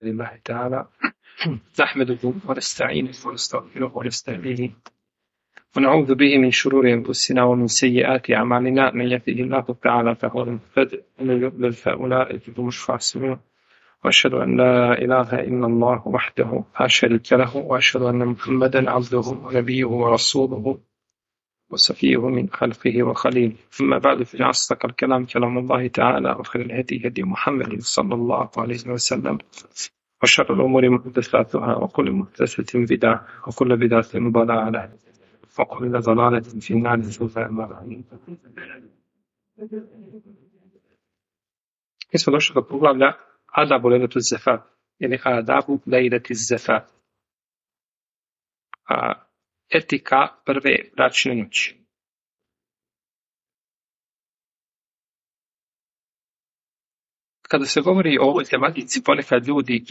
لله تعالى نحمده ونستعينه ونستغفره ونستهديه ونعوذ به من شرور أنفسنا ومن سيئات أعمالنا. من يهده الله تعالى فهو المهتد ومن يضلل فأولئك هم الخاسرون. وأشهد أن لا إله إلا الله وحده لا شريك له وأشهد أن محمدا عبده ونبيه ورسوله وصفيه من خلقه وخليله. أما بعد فإن أصدق الكلام كلام الله تعالى وخير الهدي هدي محمد صلى الله عليه وسلم وشر الأمور محدثاتها وكل محدثة بدعة وكل بدعة ضلالة وكل ضلالة في النار. Mi smo došli do poglavlja Adabu Lejlatu Zafaf ili Adabu Lejlati Zafaf, etika prve bračne noći. Kada se govori o ovoj tematici, ponekad ljudi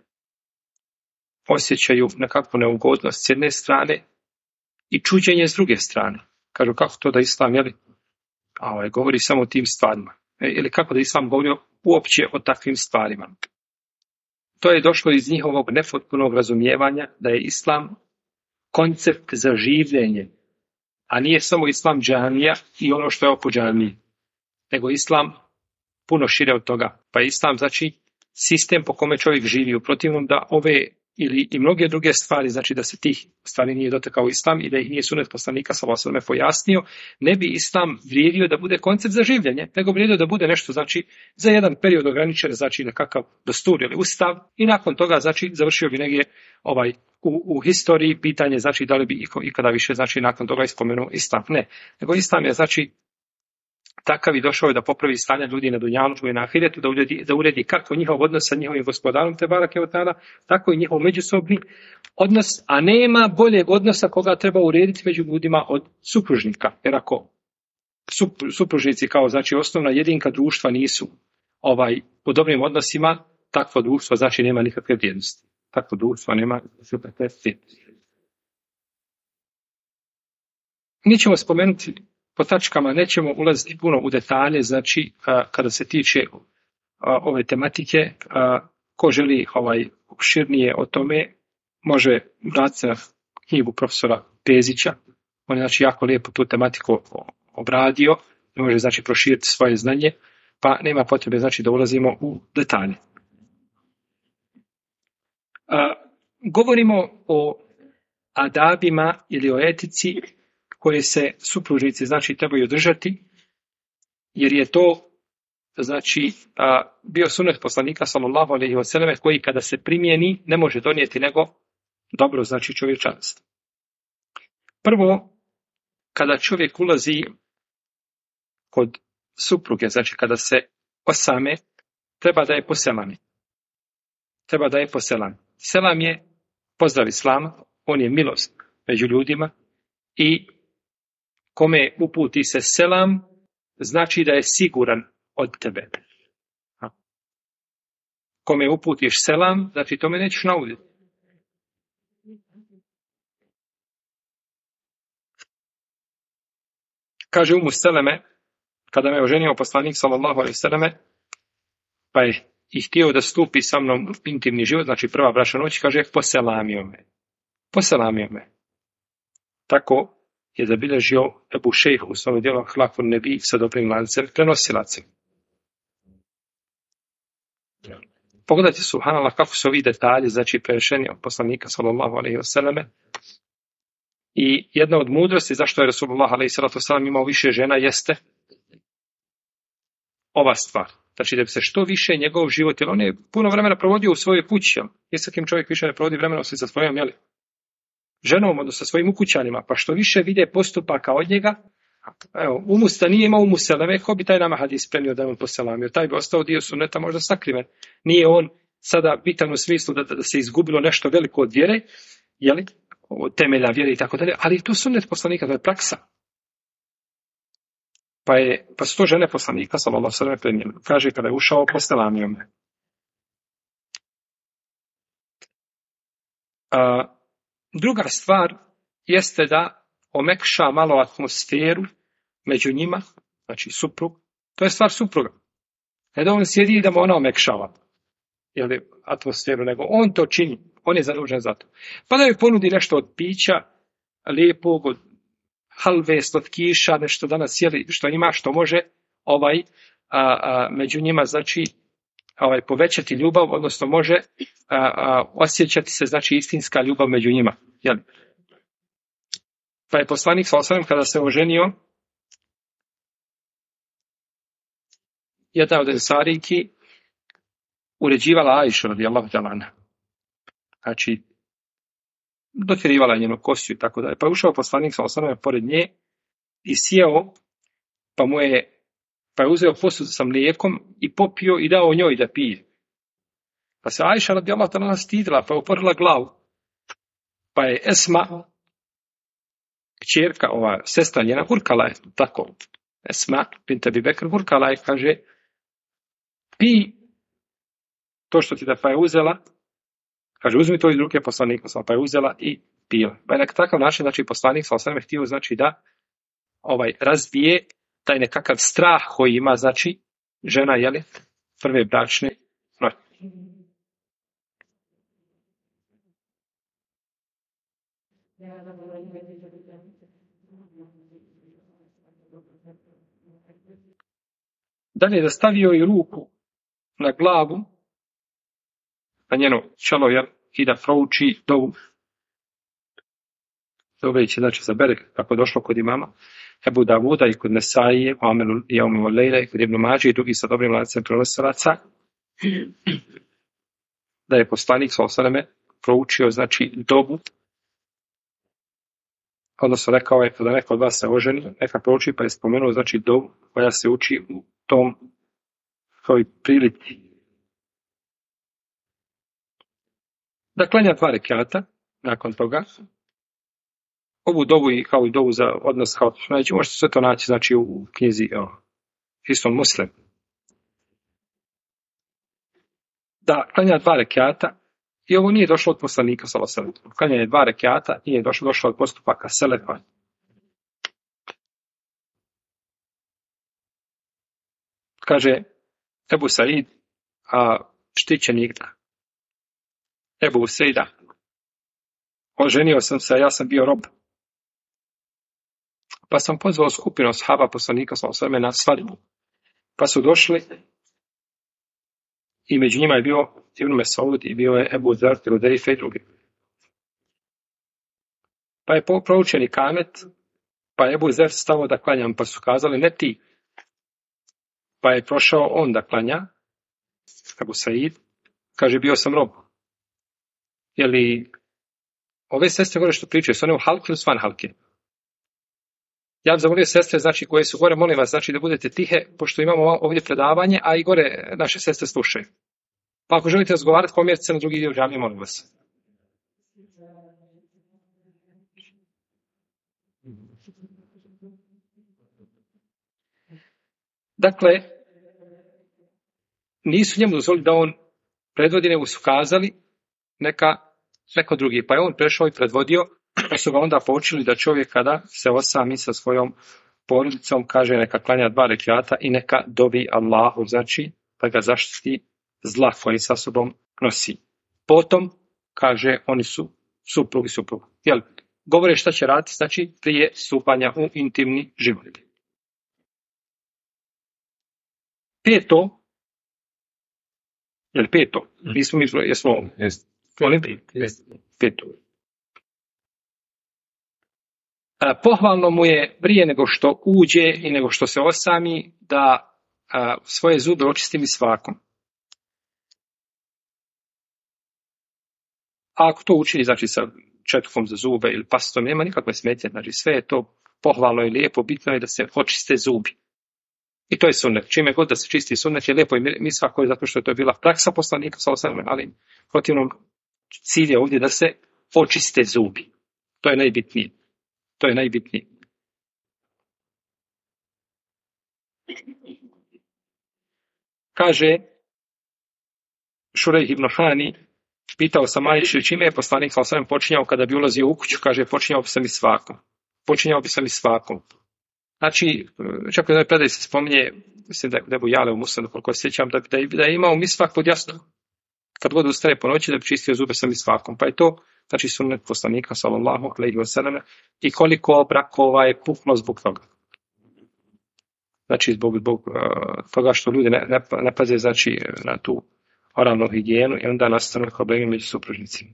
osjećaju nekakvu neugodnost s jedne strane i čuđenje s druge strane. Kažu, kako to da Islam govori samo o tim stvarima? Ili kako da Islam govori uopće o takvim stvarima? To je došlo iz njihovog nepotpunog razumijevanja da je Islam koncept za življenje, a nije samo Islam džamija i ono što je oko džamije, nego Islam puno šire od toga. Pa je Islam znači sistem po kome čovjek živi, u protivnom da ove ili i mnoge druge stvari, znači da se tih stvari nije dotakao Islam i da ih nije sunet poslanika sallallahu alejhi ve sellem pojasnio, ne bi Islam vrijedio da bude koncept za življenje, nego vrijedio da bude nešto znači za jedan period ograničen, znači nekakav dastur ili ustav, i nakon toga znači završio bi negdje u historiji. Pitanje znači da li bi ikada više znači nakon toga ispomenuo Islam. Ne, nego Islam je znači takav i došao je da popravi stanje ljudi na dunjaluku i na ahiretu, da uredi kako njihov odnos sa njihovim gospodarom te barake ve taala, tako i njihov međusobni odnos, a nema boljeg odnosa koga treba urediti među ljudima od supružnika. Jer ako supružnici kao znači osnovna jedinka društva nisu u dobrim odnosima, takvo društvo znači nema nikakve vrijednosti. Takvo društvo nema nikakve vrijednosti. Mi ćemo spomenuti po tačkama, nećemo ulaziti puno u detalje, znači kada se tiče ove tematike. Ko želi opširnije o tome, može vratiti na knjigu profesora Pezića. On je znači jako lijepo tu tematiku obradio i može znači proširiti svoje znanje, pa nema potrebe znači da ulazimo u detalje. Govorimo o adabima ili o etici koje se supružnici znači trebaju držati, jer je to znači bio sunet poslanika sallallahu alejhi ve selleme koji kada se primijeni ne može donijeti nego dobro znači čovječanstvo. Prvo, kada čovjek ulazi kod supruge, znači kada se osame, treba da je poselani. Treba da je poselan. Selam je pozdrav Islama, on je milost među ljudima i kome uputi se selam, znači da je siguran od tebe. Kome uputiš selam, znači tome nećeš nauditi. Kaže Umu Seleme, kada me oženio poslanik sallallahu alejhi ve selleme, pa je i htio da stupi sa mnom u intimni život, znači prva bračna noć, kaže poselamio me. Poselamio me. Tako je zabilježio Ebu Šejh u svom djelu Ahlakun Nebi sa dobrim lancem prenosilaca. Pogledajte, subhanallah, kako su ovi detalji znači prešeni od poslanika sallallahu alejhi ve selleme. I jedna od mudrosti zašto je Rasulullah alejhi salatu vesselam imao više žena jeste ova stvar. Znači da bi se što više njegov život, jer on je puno vremena provodio u svojoj kući. Nisakim čovjek više ne provodi vremena osim sa svojom ženom, odnosno sa svojim ukućanima, pa što više vide postupaka od njega. Evo, Umusta nije imao Umu Seleme, ko bi taj nama hadis prenio da je on poselamio? Taj bi ostao dio sunneta možda sakriven. Nije on sada bitan u smislu da se izgubilo nešto veliko od vjere, od temelja vjere i tako dalje, ali to sunnet poslanika, to je praksa. Pa su to žene poslanika, sallallahu alejhi ve sellem, prenijeli. Kaže, kada je ušao, poselamio me. Druga stvar jeste da omekša malo atmosferu među njima, znači suprug, to je stvar supruga. Ne da on sjedi i da mu ona omekšava. atmosferu, nego on to čini. On je zadužen za to. Pa da joj ponudi nešto od pića, lijepog, od halve, slatkiša, nešto danas što ima, što može među njima, znači, povećati ljubav, odnosno može osjećati se, znači, istinska ljubav među njima. Pa je poslanik s.a.v. kada se oženio, jedna od ensariki uređivala Ajšu radijallahu ta'ala anha. Znači, dotjerivala njenu kosiju i tako dalje. Pa je ušao poslanik s.a.v. pored nje i sjeo, pa je uzeo posud sa mlijekom i popio i dao njoj da pije. Pa se Ajša radijallahu ta'ala anha stidila, pa je uporila glavu. Pa je Esma, kćerka, sestra njena, hurkala je tako. Esma bint Abi Bekr hurkala je, kaže, pi to što ti da, pa je uzela, kaže, uzmi to iz ruke poslanika, pa je uzela i pila. Pa je na takav način, znači, poslanik s.a.v. htio, znači, da razbije taj nekakav strah koji ima, znači, žena, prve bračne noći. Dalje da stavio i ruku na glavu, na njeno čelo, i da prouči dovu. Doveći, znači, za berek, kako je došlo kod imama Ebu Davuda i kod Nesaije, Muhammedu i Jaumu Lejla i kod Ibnu Mađe i drugi sa dobrim lancem prenosilaca, da je poslanik s.a.v. proučio, znači, dovu, odnosno rekao je, kada neko od vas se oženi, neka prouči, pa je spomenuo, znači, dovu koja se uči u toj prilici. Da klanja 2 rekata, nakon toga, ovu dovu i kao i dovu za odnos kao znači, možete sve to naći, znači, u knjizi Hisnul Muslim. Da klanja 2 rekata, i ovo nije došlo od poslanika s.a.v. Klanjanje 2 rekata nije došlo od postupaka selefa. Kaže Ebu Said, štićenik Ebu Sejda, oženio sam se, ja sam bio rob. Pa sam pozvao skupinu ashaba poslanika s.a.v. na svadbu. Pa su došli i među njima je bio Ibn Mes'ud i bio je Ebu Zer, Hudejfe i drugi. Pa je proučeni kamet, pa je Ebu Zer stao da klanjam, pa su kazali ne ti. Pa je prošao on da klanja, Ebu Said, kaže bio sam rob. Ove sestre gore što pričaju, su one u halki ili svan halke? Ja bih zamolio sestre, znači, koje su gore, molim vas, znači, da budete tihe, pošto imamo ovdje predavanje, a i gore naše sestre slušaju. Pa ako želite razgovarati, pomjerite se na drugi dio džamije, molim vas. Dakle, nisu njemu dozvolili da on predvodi, nego su kazali neko drugi. Pa je on prešao i predvodio, pa su ga onda poučili da čovjek kada se osami sa svojom porodicom, kaže neka klanja 2 rekata i neka dovi Allahu, znači da ga zaštiti zla koji sa sobom nosi. Potom, kaže, oni su suprug. Govore šta će raditi, znači prije stupanja u intimni život. 5. Je li 5? Nismo mi, jesmo ovdje. Molim? 5. Pohvalno mu je prije nego što uđe i nego što se osami da svoje zube očisti misvakom. A ako to učini, znači sa četkom za zube ili pastom, nema nikakve smetnje, znači sve je to pohvalno i lijepo, bitno je da se očiste zubi. I to je sunnet. Čime god da se čisti sunnet je lijepo i misvako, zato što je to bila praksa poslanika, ali protivnom cilj je ovdje da se očiste zubi. To je najbitnije. Kaže Šurejh ibn Hani, pitao sam Ajšu čime je poslanik s.a.v. počinjao kada bi ulazio u kuću, kaže počinjao bi sam i svakom. Znači, čak u jednoj predaji se spominje, mislim da je Ebu Jale u Musanu, koliko se sjećam, da je imao misvak pod jasnom. kad god ustane po noći da bi čistio zube sa misvakom. Pa je to, znači, sunnet poslanika, sallallahu alejhi ve sellem, i koliko brakova je puklo zbog toga. Znači, zbog toga što ljudi ne paze, znači, na tu oralnu higijenu i onda nastanu problemi među supružnicima.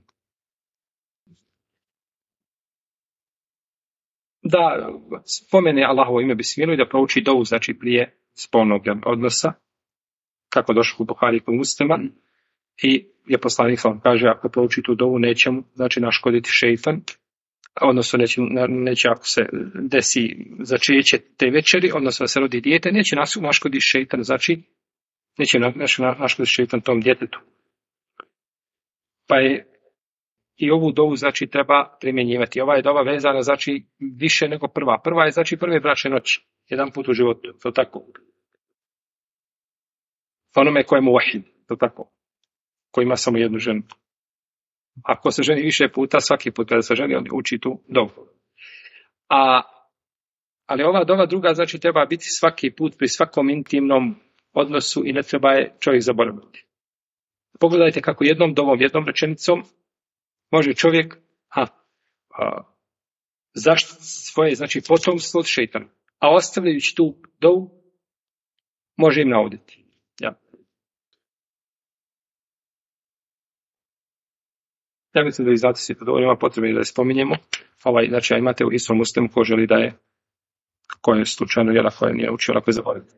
Da spomene Allahovo ime bismilu i da prouči dovu, znači, prije spolnog odnosa, kako došlo u Buhari kod Muslima, i je poslanik vam kaže, ako prouči tu dovu, neće mu, znači, naškoditi šejtan, odnosno neće ako se desi začeće te večeri, odnosno da se rodi dijete, neće naškoditi šejtan, znači, neće naškoditi šejtan tom djetetu. Pa je i ovu dovu, znači, treba primjenjivati. Ova je dova vezana, znači, više nego prva. Prva je, znači, prve bračne noći. Jedan put u životu, to tako. Onome ko je muvahid, to tako. Ko ima samo jednu ženu. Ako se ženi više puta, svaki put kada se ženi, on uči tu dovu. Ali ova dova druga, znači, treba biti svaki put pri svakom intimnom odnosu i ne treba je čovjek zaboraviti. Pogledajte kako jednom dovom, jednom rečenicom može čovjek zaštiti svoje, znači, potomstvo od šejtana. A ostavljajući tu dovu, može im nauditi. Ja mislim da i zato se to dovoljno ima potrebe da je spominjemo. Znači, imate u istom Muslimu ko želi da je, ko je slučajno vjera koja nije učio, ako je zaboraviti.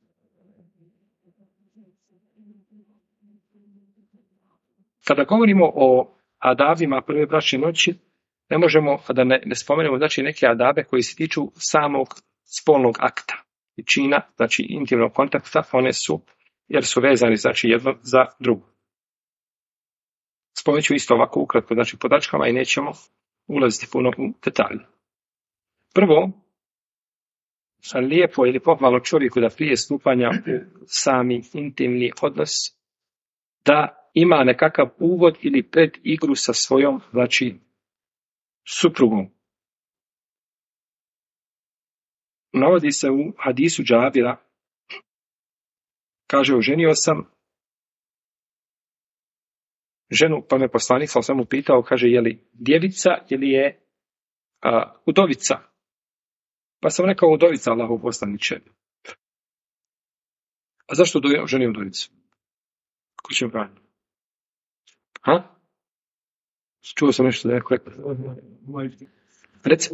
Kada govorimo o adabima prve bračne noći, ne možemo da ne spomenemo, znači, neke adabe koji se tiču samog spolnog akta i čina, znači intimnog kontakta, one su, jer su vezani, znači, jedno za drugo. Spomenut ću isto ovako ukratko, znači, po tačkama i nećemo ulaziti puno u detalje. Prvo, lijepo ili pohvalno čovjeku da prije stupanja u sami intimni odnos, da ima nekakav uvod ili pred igru sa svojom, znači, suprugom. Navodi se u hadisu Džabira, kaže, oženio sam ženu, pa me poslanik sam mu pitao, kaže, je li djevica ili je udovica? Pa sam rekao, udovica, Allahov poslaniče. A zašto oženio udovicu? Ko će braniti? Čuo sam nešto da je rekao. Reci.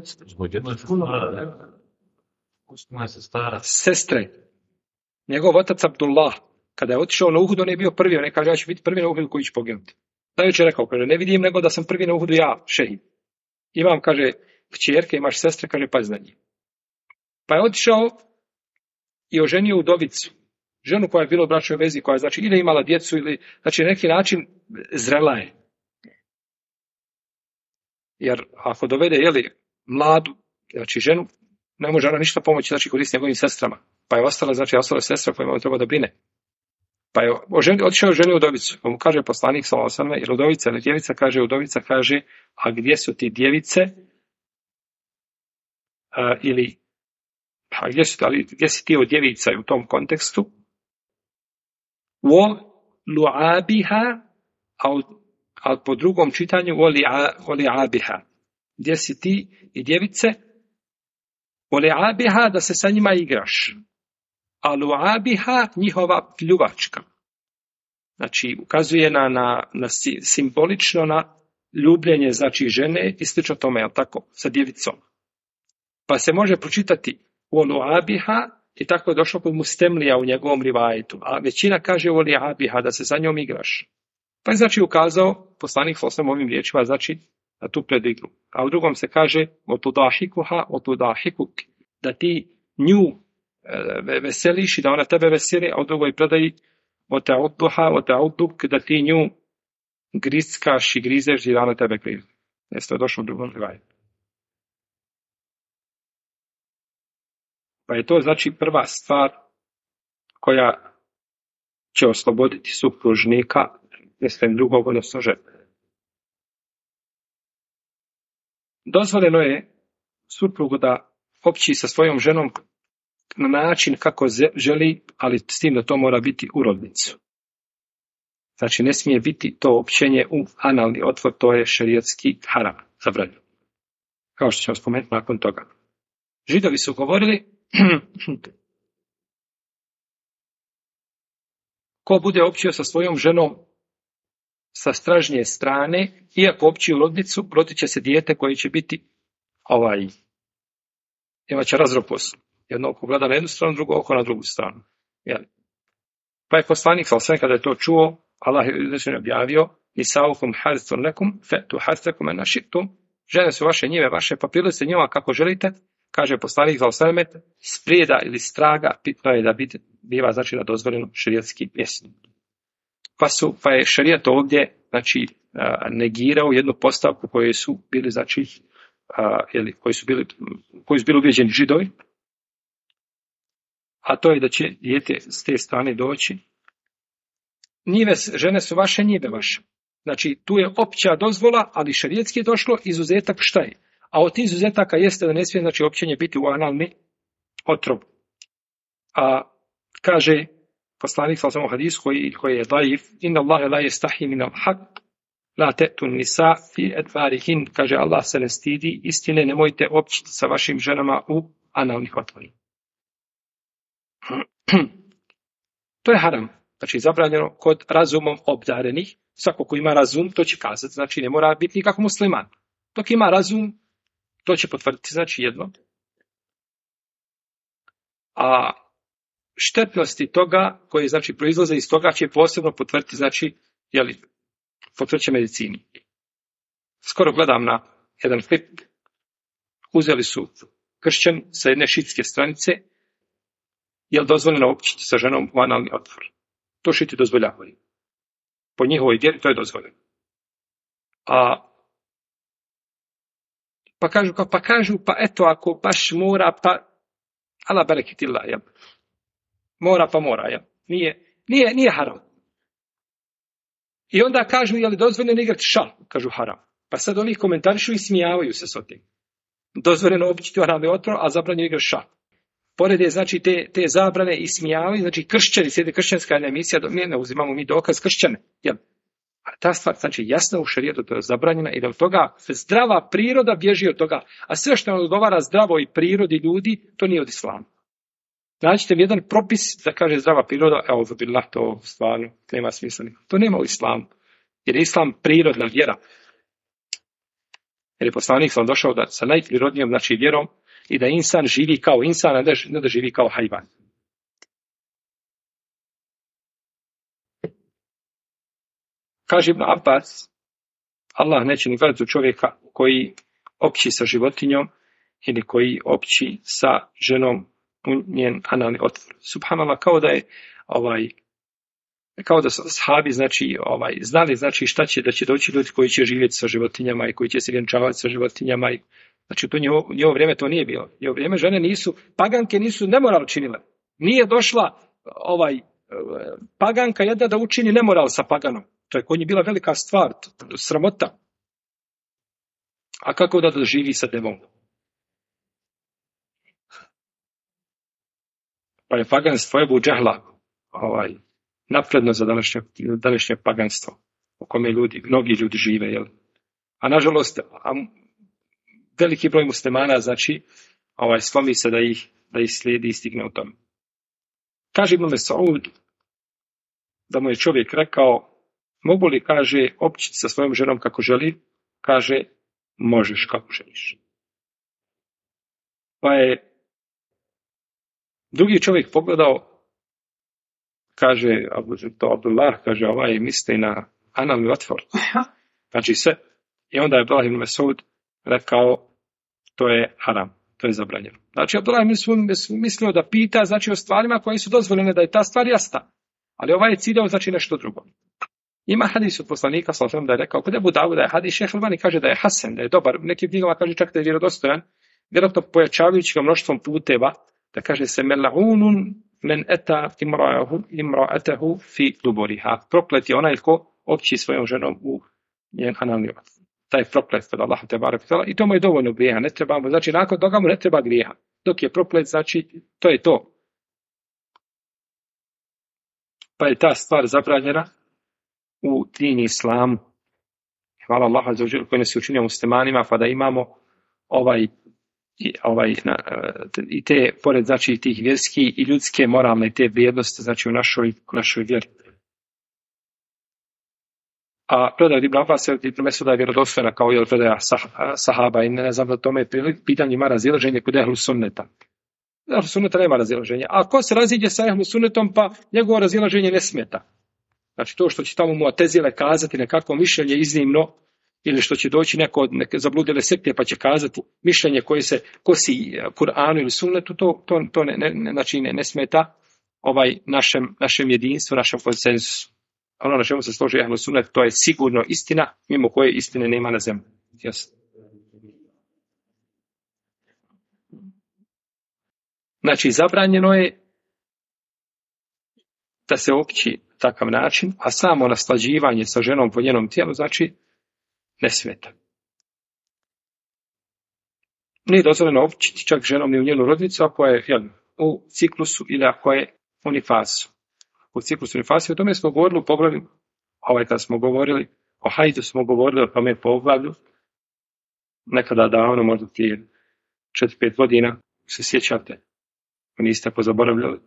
Sestre. Njegov otac Abdullah, kada je otišao na Uhud, on je bio prvi. On je kaže, ja ću biti prvi na Uhudu koji će poginuti. Najveće je rekao, kaže, ne vidim nego da sam prvi na Uhudu ja, šehid. Imam, kaže, kćerke, imaš sestre, kaže, pazi na njih. Pa je otišao i oženio udovicu. Ženu koja je bila u bračnoj vezi, koja je, znači, ili imala djecu, ili, znači, na neki način zrela je. Jer ako dovede, mladu, znači, ženu, ne može ona ništa pomoći, znači, koristi njegovim sestrama. Pa je ostala, znači, sestra koja mu treba da brine. Pa je otišao ženio udovicu. Pa mu kaže poslanik, sallallahu alejhi ve sellem, ili udovica ili djevica, kaže, a gdje su ti djevice? Gdje si ti od djevica u tom kontekstu? O lu'abiha, a po drugom čitanju o li'abiha. Gdje si ti i djevice? O li'abiha, da se sa njima igraš. A lu'abiha, njihova pljuvačka. Znači, ukazuje na simbolično na ljubljenje, znači, žene i slično tome, je tako, sa djevicom. Pa se može pročitati o lu'abiha, i tako je došlo kod Mustemlija u njegovom rivajetu. A većina kaže o li'abiha, da se sa njom igraš. Pa je, znači, ukazao poslanik osnovim ovim riječima, znači, na tu predigru. A u drugom se kaže o tudahikuk, da ti nju veseliš i da ona tebe veseli, a u drugoj predaji o ta'uduk, da ti nju griskaš i grizeš i da ona tebe grize. Jeste je došlo u drugom rivajetu. Pa je to, znači, prva stvar koja će osloboditi supružnika, mislim, drugog, odnosno žene. Dozvoljeno je suprugu da opći sa svojom ženom na način kako želi, ali s tim da to mora biti u rodnicu. Znači, ne smije biti to općenje u analni otvor, to je šerijatski haram, zabranjeno. Kao što ćemo spomenuti nakon toga. Židovi su govorili, ko bude općio sa svojom ženom sa stražnje strane, iako opći u rodnicu, rodit će se dijete koje će biti imat će razropos. Jedno oko gleda na jednu stranu, drugo oko na drugu stranu. Pa je poslanik, ali kada je to čuo, Allah je objavio, nisaukum harthun lakum fa'tu harthakum an shi'tum, žene su vaše, njive vaše, pa prilazite njima kako želite, kaže poslanik sallallahu sprijeda ili straga, pitno je da biva znači na dozvoljeno šerijatski mjesto. Pa je šerijat ovdje znači negirao jednu postavku koju su bili znači koji su bili ubeđeni Židovi, a to je da će dijete s te strane doći. Žene su vaše, njive vaše. Znači, tu je opća dozvola, ali šerijatski je došlo, izuzetak šta je? A od tih izuzetaka jeste da ne smije, znači, općenje biti u analni otrov. A kaže poslanik sallallahu alejhi ve sellem koji je daif, inna Allahe la yastahi min al-haq, la ta'tu nisa fi adbarihin, kaže Allah se ne stidi istine, nemojte općiti sa vašim ženama u analnih otvorima. To je haram. Znači, zabranjeno kod razumom obdarenih. Svako ko ima razum, to će kazati. Znači, ne mora biti nikako musliman. Dok ima razum, to će potvrditi, znači, jedno. A štetnosti toga, koje, znači, proizlaze iz toga, će posebno potvrditi, znači, potvrdit će medicini. Skoro gledam na jedan klip. Uzeli su kršćan sa jedne šitske stranice. Je li dozvoljeno općiti sa ženom u analni otvor? To šiti dozvoljavaju. Po njihovoj vjeri to je dozvoljeno. Pa kažu, eto, ako baš mora, pa ala bereketilla, jel? Mora, jel? Nije haram. I onda kažu, je li dozvoljeno igrati šal? Kažu haram. Pa sad oni komentarišu i smijavaju se s tim. Dozvoljeno općiti u analni otvor, a zabranjeno igrati šal. Pored je, znači, te zabrane i smijavaju, znači, kršćani, slijede kršćanska emisija, ne uzimamo mi dokaz kršćane. Jel? A ta stvar, znači, jasno u šerijetu to je zabranjena i da od toga zdrava priroda bježi od toga. A sve što nam odgovara zdravoj prirodi ljudi, to nije od islama. Nađite mi jedan propis da kaže zdrava priroda, to stvarno nema smisla. To nema u islamu. Jer je islam prirodna vjera. Jer je poslanik sam došao sa najprirodnijom, znači, vjerom, i da insan živi kao insan, a ne da živi kao hajvan. Kaže Ibn Abbas, Allah neće ni gledati u čovjeka koji opći sa životinjom ili koji opći sa ženom u njen analni otvor. Subhanallah, kao da su ashabi, znači, znali, znači, da će doći ljudi koji će živjeti sa životinjama i koji će se vjenčavati sa životinjama. Znači, to njihovo vrijeme to nije bilo. Njihovo vrijeme žene paganke nisu nemoral činile. Nije došla paganka jedna da učini nemoral sa paganom. To je kod njih bila velika stvar, sramota. A kako da živi sa devom? Pa je paganstvo Ebu Džehla napredno za današnje paganstvo u kome mnogi ljudi žive. Jel? A nažalost, veliki broj muslimana, znači, slomi se da ih slijedi i stigne u tome. Kaže Ibn Mes'ud da mu je čovjek rekao, mogu li, kaže, općiti sa svojom ženom kako želi? Kaže, možeš kako želiš. Pa je drugi čovjek pogledao, kaže, Abdullah, kaže, misli na analni otvor. Znači sve. I onda je Abdullah ibn Mes'ud rekao, to je haram, to je zabranjeno. Znači, Abdullah ibn Mes'ud mislio da pita, znači, o stvarima koje su dozvoljene, da je ta stvar jasna. Ali ovaj je ciljao, znači, nešto drugo. Ima hadis od poslanika, sallallahu da je rekao, kod Ebu Davuda je hadis, Šejh Albani kaže da je hasan, da je dobar, u nekim knjigama kaže čak da je vjerodostojan, vjerojatno pojačavajući ga mnoštvom puteva, da kaže se mel'unun men eta imra'atahu fi duburiha. Proklet je onaj ko opći svojom ženom u njen analni otvor. Taj proklet kod Allaha te barek tala i to mu je dovoljno grijeha, ne treba mu, znači nakon toga mu ne treba grijeha. Dok je proklet, znači to je to. Pa je ta stvar zabranjena u dini islamu. Hvala Allahu azza wa dželle koji nas je učinio muslimanima, pa da imamo i te, pored znači tih vjerskih i ljudske moralne te vrijednosti, znači u našoj vjeri. A predaja Ibn Abbas i Ibn Mesuda je vjerodostojna kao i predaja sahaba i ne znam da tome pitanje ima razilaženje kod ehlu sunneta. Ehlu sunneta nema razilaženja. A ko se raziđe sa ehlu sunnetom, pa njegovo razilaženje ne smeta. Znači to što će tamo Mu'tezile kazati nekako mišljenje iznimno, ili što će doći neko od neke zabludile sekte pa će kazati mišljenje koje se kosi Kur'anu ili sunnetu, to ne smeta našem jedinstvu, našem konsenzusu. Ono na čemu se složi ehlu sunnet, to je sigurno istina, mimo koje istine nema na zemlji. Jasno. Znači, zabranjeno je da se opći takav način, a samo naslađivanje sa ženom po njenom tijelu, znači, ne smeta. Nije dozvoljeno općiti čak ženom ni u njenu rodnicu, ako je u ciklusu ili ako je u nifasu. U ciklusu nifasu, o tome smo govorili u poglavlju, kad smo govorili o hajdu, smo govorili o tome poglavlju, nekada davno, možda prije 4-5 godina, se sjećate, niste pozaboravljali.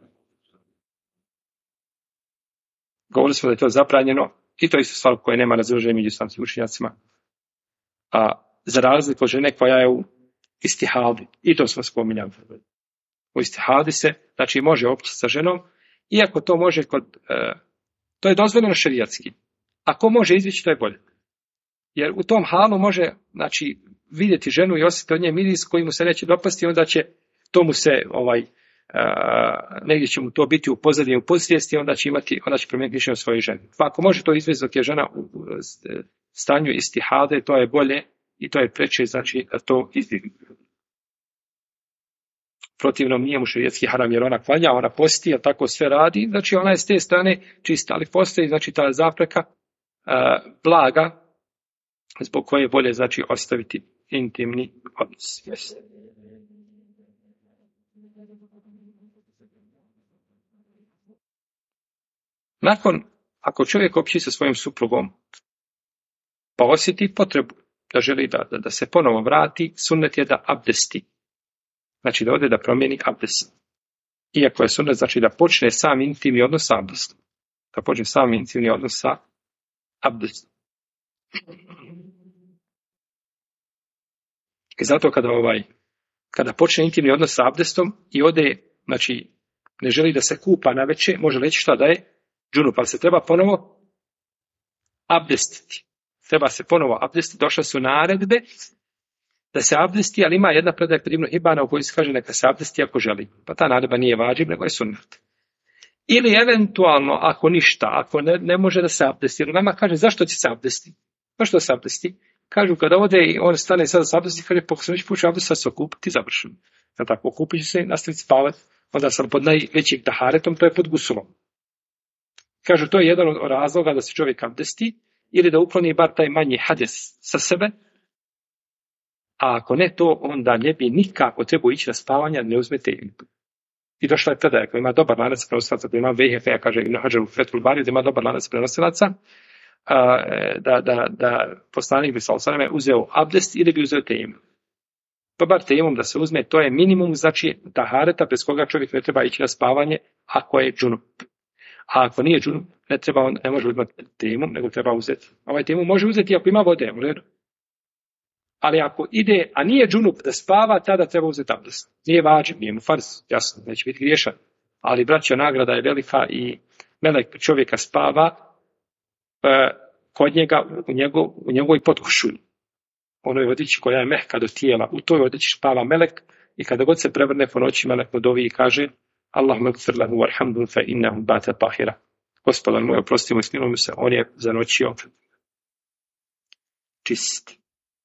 Govorili smo da je to zabranjeno, i to je isto stvar koje nema razilaženja među islamskim učenjacima. A za razliku od žene koja je u istihadi, i to smo spominjali. U istihadi se, znači može općiti sa ženom, iako to može to je dozvoljeno šerijatski. Ako može izvići, to je bolje. Jer u tom halu može, znači, vidjeti ženu i osjetiti od nje miris koji mu se neće dopasti, onda će to mu se, negdje će mu to biti u pozadini, u podsvijesti, onda će promijeniti mišljenje o svojoj ženi. Pa ako može to izvesti dok je žena u stanju istihade, to je bolje i to je preče, znači, da to izbjegne. Protivno nije mu šerijatski haram, jer ona klanja, ona posti, a tako sve radi, znači ona je s te strane čista, ali postoji, znači, ta zapreka blaga, zbog koje je bolje, znači, ostaviti intimni odnos. Yes. Nakon, ako čovjek opći sa svojim suprugom, pa osjeti potrebu da želi da se ponovo vrati, sunnet je da abdesti. Znači da ode da promijeni abdest. Iako je sunnet, znači da počne sam intimni odnos sa abdestom. Da počne sam intimni odnos sa abdestom. I zato kada počne intimni odnos sa abdestom i ode, znači ne želi da se kupa na večer, može reći šta da je džunup, ali se treba ponovo abdestiti. Treba se ponovo abdestiti. Došle su naredbe da se abdesti, ali ima jedna predaja kod Ibn Hibana u kojoj se kaže neka se abdesti ako želi. Pa ta naredba nije vađib, nego je sunnet. Ili eventualno, ako ništa, ako ne može da se abdesti, jer nama kaže zašto će se abdesti? Zašto se abdesti? Kažu kada ode i on stane sada se abdesti, kaže pošto sam već počeo abdesti, sad se okupiti i završim. Znači tako, okupit će se i nastaviti spavati, onda sam pod najvećim taharetom, to je pod gusulom. Kažu to je jedan od razloga da se čovjek abdesti, ili da ukloni bar taj manji hades sa sebe, a ako ne to, onda ne bi nikako trebao ići na spavanje, ne uzmete im. I došla je predaja koja ima dobar lanac prenosilaca, koja ima VHF, kaže Ibn Hadžar u Fethul Bariju, da ima dobar lanac prenosilaca, da poslanik bi sallallahu alejhi ve sellem uzeo abdest ili bi uzeo tejemum. Pa bar tejemum da se uzme, to je minimum, znači tahareta bez koga čovjek ne treba ići na spavanje ako je džunup. A ako nije džunup, ne može uzeti tejemum, nego treba uzeti. Ovaj tejemum može uzeti ako ima vode, u redu. Ali ako ide, a nije džunup da spava, tada treba uzeti abdest. Nije vađib, nije mu farz, jasno, neće biti griješan. Ali, braćo, nagrada je velika i melek čovjeka spava kod njega, u njegovoj potkošulji. Onoj odjeći koja je mehka do tijela, u toj odjeći spava melek i kada god se prevrne po noći, melek mu dovi i kaže Allahumma gfir lahu warhamhu fa innahu bata tahira. Gospodar moj, oprosti mu i smiluj mu se, on je zanoćio čist.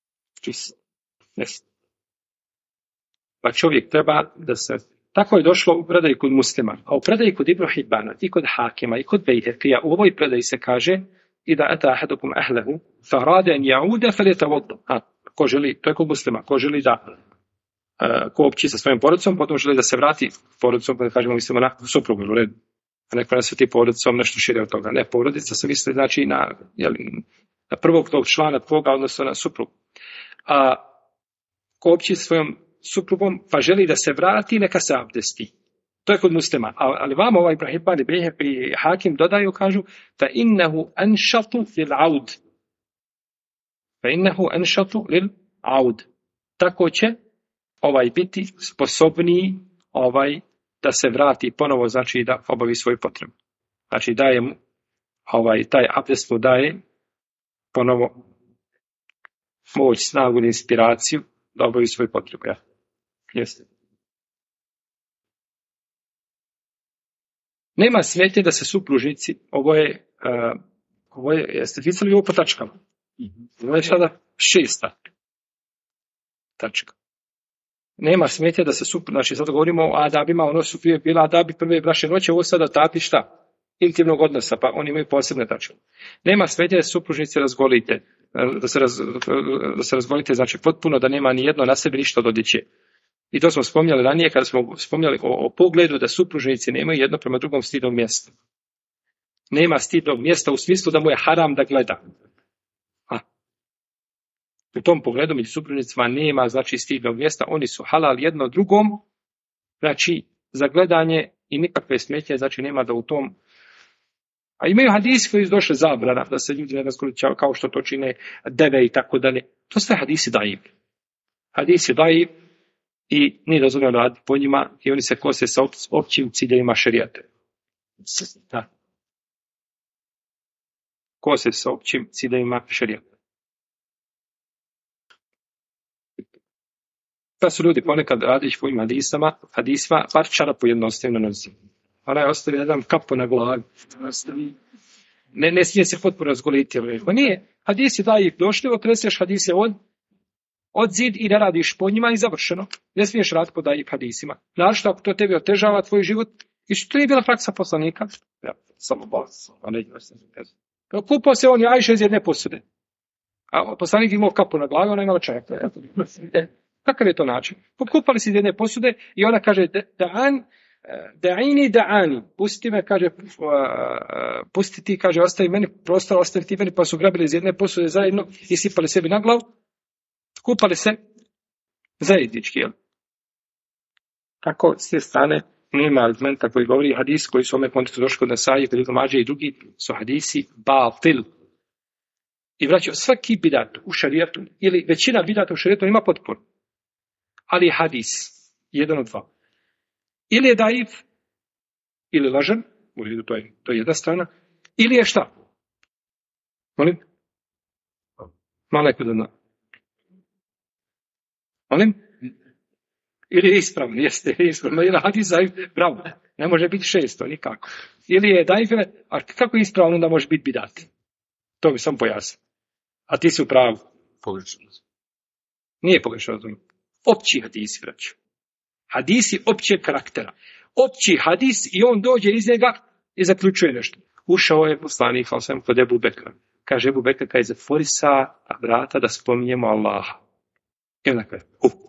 Pa čovjek treba da se... Tako je došlo u predaji kod Muslima, a u predaji kod Ibn Hibana, i kod Hakima, i kod Bejhekija, u ovoj predaji se kaže i da ata ahadukum ahlehu, fa rade an ja'ude falyatawadda. Ko želi, to je kod Muslima, ko želi da ko opći sa svojim porodicom, potom želi da se vrati porodicom, pa da kažemo mislimo na suprugu, u redu. A neko nasveti porodicom nešto šire od toga. Ne, porodica se misli znači na prvog tog člana tvoga, odnosno na suprugu. A ko opći svojom suprugom pa želi da se vrati, neka se abdesti. To je kod muslima. Ali vama ovaj Ibrahim ibn Bejhek i Hakim dodaju, kažu fa innehu anšatu lil aud. Fa innehu anšatu lil aud. Tako će biti sposobniji da se vrati ponovo, znači da obavi svoju potrebu. Znači daje mu taj abdest mu daje ponovo moć, snagu i inspiraciju da obavi svoju potrebu. Ja. Jeste. Nema smetnje da se supružnici, ovo je jeste ficali ovo po tačkama. Ovo je sada 6. tačka. Nema smetnje da se znači sad govorimo o adabima, ono su prije bila adabi prve bračne noći, ovo sada adabi šta? Intimnog odnosa, pa oni imaju posebne tačke. Nema smetnje da se supružnici razgolite, da se razgolite, znači potpuno da nema ni jedno na sebi ništa od odjeće. I to smo spominjali ranije kada smo spominjali o pogledu da supružnici nemaju jedno prema drugom stidnog mjesta. Nema stidnog mjesta u smislu da mu je haram da gleda. U tom pogledu među supružnicima nema znači stidnog mjesta, oni su halal jedno drugom, znači za gledanje i nikakve smetnje, znači nema da u tom. A imaju hadisi koji su došli zabrana da se ljudi ne razgoličavaju kao što to čine deve i tako dalje. To sve hadisi dajiv. Hadisi dajiv i nije dozvoljeno raditi po njima i oni se kose sa općim ciljevima šerijata. Da. Kose sa općim ciljevima šerijata. Pa su ljudi ponekad radići po ovim hadisima, par čarapu jednostavno nosi. Ona je ostavi jedan kapo na glavi. Ne smije se potpuno razgoliti. Pa nije. Hadisi da ih došli, okreseš hadise od zid i ne radiš po njima i završeno. Ne smiješ raditi po dajih hadisima. Našto ako to tebi otežava tvoj život, i što nije bila praksa poslanika? Ja, samo bas. Kupao se on i Ajša iz jedne posude. A poslanik imao kapu na glavi, ona imala čajak. Kakav je to način? Kupali se iz jedne posude i ona kaže da'ani, pusti me, kaže, pusti ti, kaže, ostavi meni prostor, ostavi ti meni, pa su grabili iz jedne posude zajedno i sipali sebi na glavu, kupali se zajednički, jel? Kako s te strane nema argumenta koji govori hadis koji su ome kontekstu došli kod Nasaji, kod Ibn Mađe i drugi su hadisi batil. I vraćaju svaki bidat u šarijatu ili većina bidata u šarijatu ima potporu. Ali hadis, jedan od dva. Ili je daif, ili lažan, u redu, to je jedna strana, ili je šta? Molim? Malo neko da zna. Molim? Ili je ispravno, jeste ispravno, ili hadis daif, bravo, ne može biti 600, nikako. Ili je daif, a kako je ispravno da može biti bidat? To mi sam pojasnio. A ti si u pravu. Pogrešno. Nije pogrešno razumio. Opći hadisi, vraću. Hadisi općeg karaktera. Opći hadis i on dođe iz njega i zaključuje nešto. Ušao je poslanik, ali sam kod Ebu Bekra. Kaže Ebu Bekra, kada je zatvori sa vrata da spominjemo Allaha. I onda kaže,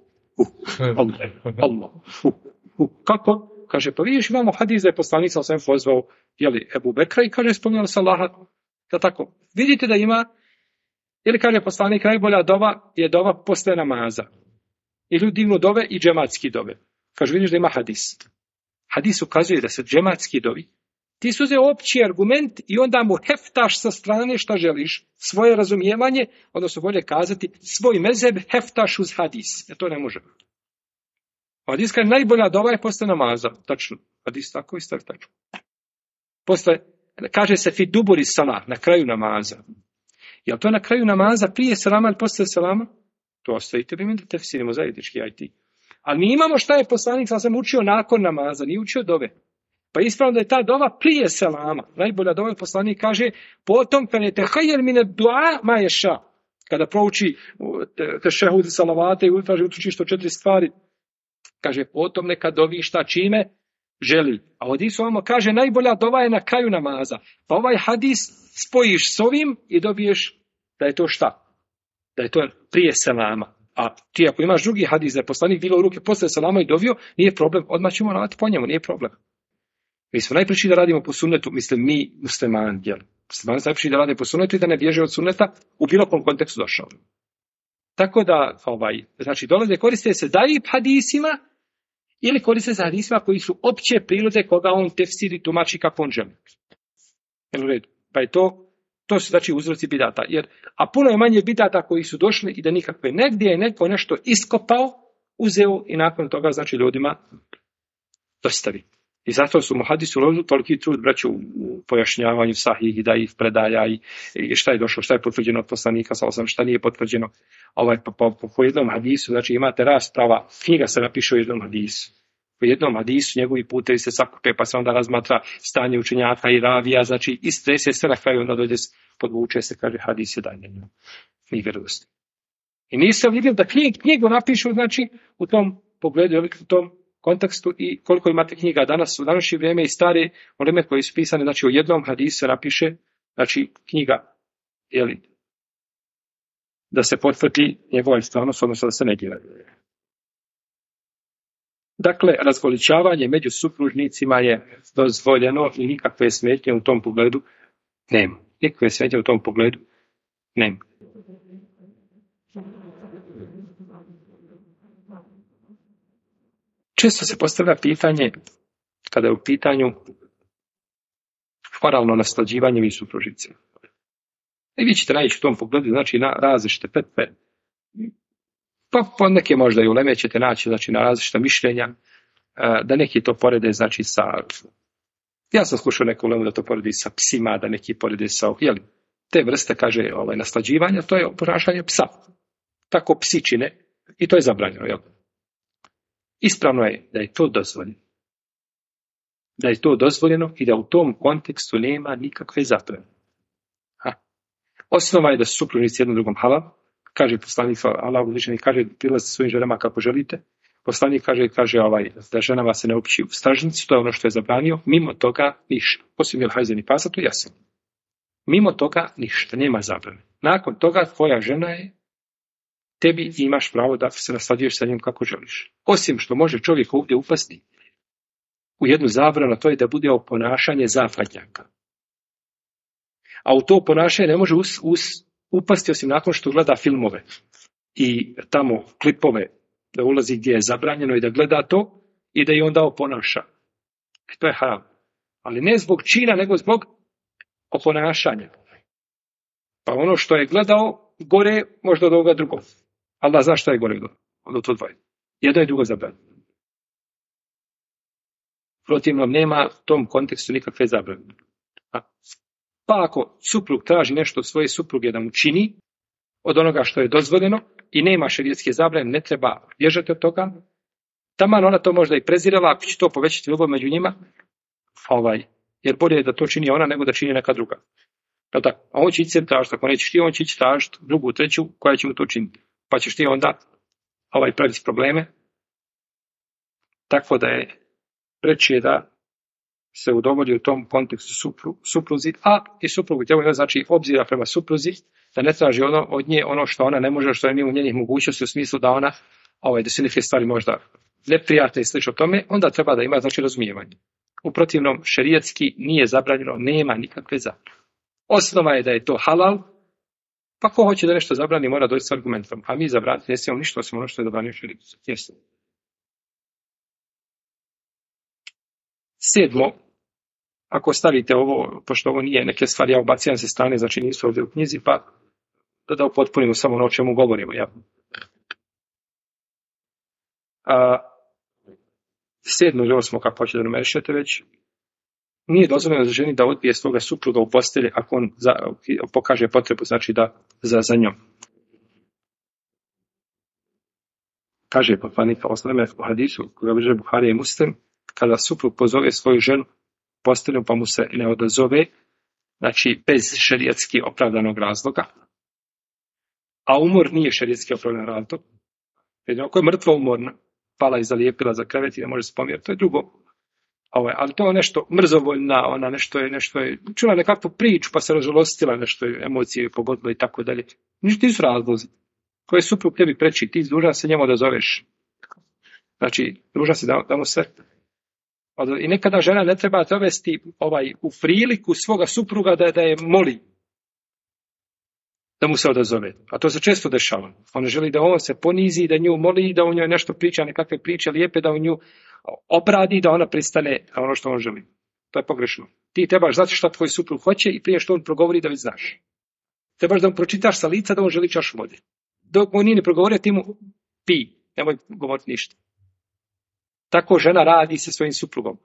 Allah. Kako? Kaže, pa vidiš, imamo hadis da je poslanik, ali sam pozvao Ebu Bekra i kaže, spominjali se Allaha. Da tako. Vidite da ima, ili kaže poslanik, najbolja dova je dova posle namaza. I ljudi divno dove i džematski dove. Kaže, vidiš da ima hadis. Hadis ukazuje da se džematski dovi. Ti su uzeo opći argument i onda mu heftaš sa strane šta želiš. Svoje razumijevanje, odnosno bolje kazati, svoj mezheb heftaš uz hadis. To ne može. Hadis kaže, najbolja dova je posle namaza. Tačno. Hadis tako isto je tačno. Posle, kaže se fi duburi salah, na kraju namaza. Je li to na kraju namaza prije selama ili posle selama? To ostavite bi mi da tefsirimo zajednički, aj ti. Ali mi imamo šta je poslanik sam učio nakon namaza, nije učio dove. Pa ispravno da je ta dova prije selama. Najbolja dova je poslanik kaže, potom kad je tehajel mine dua ma ješa. Kada prouči tešehud salavate i utuči 104 stvari, kaže, potom neka dovi šta čime želi. A ovdje su vamo kaže, najbolja dova je na kraju namaza. Pa ovaj hadis spojiš s ovim i dobiješ da je to šta? Da je to prije selama. A ti ako imaš drugi hadis da je poslanik bilo u ruke posle selama i dovio, nije problem, odmah ćemo raditi po njemu, nije problem. Mi smo najpriči da radimo po sunnetu, mislim mi muslimani, jel? Muslimani su najpriči da rade po sunnetu i da ne bježe od sunneta u bilo kom kontekstu došao. Tako da, znači dolaze, koriste se daljim hadisima ili koriste se hadisima koji su opće prirode koga on tefsiri tumači kako on želi. Jel u redu? Pa je to su znači uzroci bidata. A puno je manje bidata koji su došli i da nikakve. Negdje je neko nešto iskopao, uzeo i nakon toga znači ljudima dostavi. I zato su muhadisi uložili toliki trud, braću, u pojašnjavanju sahih i da ih predaja i šta je došlo, šta je potvrđeno od poslanika, šta nije potvrđeno. Po jednom hadisu, znači imate rasprava, knjiga se napiše u jednom hadisu. Po jednom hadisu njegovi putevi se sakupe, pa se onda razmatra stanje učenjaka i ravija, znači istrese sve na kraju, onda dođe, podvuče se, kaže hadis je dalje. Nije vjerodostojno. I nisam vidio da knjigu napišu, znači, u tom pogledu, u tom kontekstu i koliko imate knjiga danas, u današnje vrijeme i stare vreme koje su pisane, znači u jednom hadisu se napiše, znači knjiga, da se potvrdi njegova ispravnost, odnosno da se negira. Dakle, razgoličavanje među supružnicima je dozvoljeno i nikakve smetnje u tom pogledu nema. Nikakve smetnje u tom pogledu nema. Često se postavlja pitanje, kada je u pitanju oralno naslađivanje među supružnicima. I vi ćete naći u tom pogledu, znači na različite petve. Pa neke možda i uleme ćete naći, znači na različita mišljenja, da neki to porede, znači sa... Ja sam slušao neku ulemu da to poredi sa psima, da neki porede sa... te vrste, kaže, naslađivanja, to je ponašanje psa. Tako psi čine i to je zabranjeno, jel? Ispravno je da je to dozvoljeno. Da je to dozvoljeno i da u tom kontekstu nema nikakve zabrane. Osnova je da su supružnici jednom drugom halal. Kaže poslanik Allah uzvišeni, kaže prilazite svojim ženama kako želite. Poslanik kaže da ženama se ne opći u stražnici, to je ono što je zabranio. Mimo toga ništa. Osim jel hajzen i pasa, to je jasno. Mimo toga ništa, nema zabrane. Nakon toga tvoja žena je, tebi imaš pravo da se naslađuješ sa njom kako želiš. Osim što može čovjek ovdje upasti u jednu zabranu, to je da bude ponašanje zapadnjaka. A u to ponašanje ne može upasti osim nakon što gleda filmove i tamo klipove, da ulazi gdje je zabranjeno i da gleda to i da je onda oponaša. To je haram. Ali ne zbog čina, nego zbog oponašanja. Pa ono što je gledao gore možda od ovoga drugog. Allah zna šta je gore od to dvoje. Jedno je drugo zabranjeno. Protivno nema u tom kontekstu nikakve zabrane. Pa ako suprug traži nešto od svoje supruge da mu čini, od onoga što je dozvoljeno i nema šerijatske zabrane, ne treba bježati od toga, taman ona to možda i prezirala, ako će to povećati ljubav među njima, jer bolje je da to čini ona nego da čini neka druga. A on će ići se tražiti, ako nećeš ti, on će ići tražiti drugu, treću, koja će mu to činiti. Pa ćeš ti onda praviti probleme. Tako da je preče da se udovolji u tom kontekstu supruzi, a i suprugu treba znači obzira prema supruzi, da ne traži od nje ono što ona ne može, što nije u njenih mogućnosti, u smislu da ona, da su neke stvari možda neprijatne i slično tome, onda treba da ima znači razumijevanje. U protivnom, šerijatski nije zabranjeno, nema nikakve zabrane. Osnova je da je to halal, pa ko hoće da nešto zabrani mora doći s argumentom, a mi zabraniti ne smijemo ništa osim ono što je zabranio šerijat. Jesno. 7. Ako stavite ovo, pošto ovo nije neke stvari, ja ubacijam se strane, znači nisu ovdje u knjizi, pa da upotpunimo samo ono o čemu govorimo. Ja. 7. ili 8. kako hoće da numerišete već, nije dozvoljeno za ženi da odbije svoga supruga u postelje ako on pokaže potrebu, znači da za njom. Kaže poslanik u hadisu koga bliže Buharija i Muslim, kada suprug pozove svoju ženu postelju pa mu se ne odazove, znači bez šerijatski opravdanog razloga, a umor nije šerijatski opravdan razlog, ako je mrtva umorna, pala i zalijepila za krevet i ne može se pomjeriti, to je drugo. Ali to je nešto mrzovoljna, ona nešto je čula nekakvu priču pa se ražalostila, nešto je emocije pogodilo i tako dalje. Ništa nisu razlozi. Koji suprug tebi preči, ti dužan se njemu odazoveš. Znači, dužan se da mu se I nekada žena ne treba dovesti u priliku svoga supruga da je moli, da mu se odazove. A to se često dešava. Ona želi da on se ponizi, da nju moli, da o njoj nešto priča, nekakve priče lijepe, da u nju obradi, da ona pristane na ono što on želi. To je pogrešno. Ti trebaš znati šta tvoj suprug hoće i prije što on progovori da već znaš. Trebaš da mu pročitaš sa lica da on želi čašu vode. Dok mu nije ne progovorio, ti mu pi, nemoj govoriti ništa. Tako žena radi sa svojim suprugom.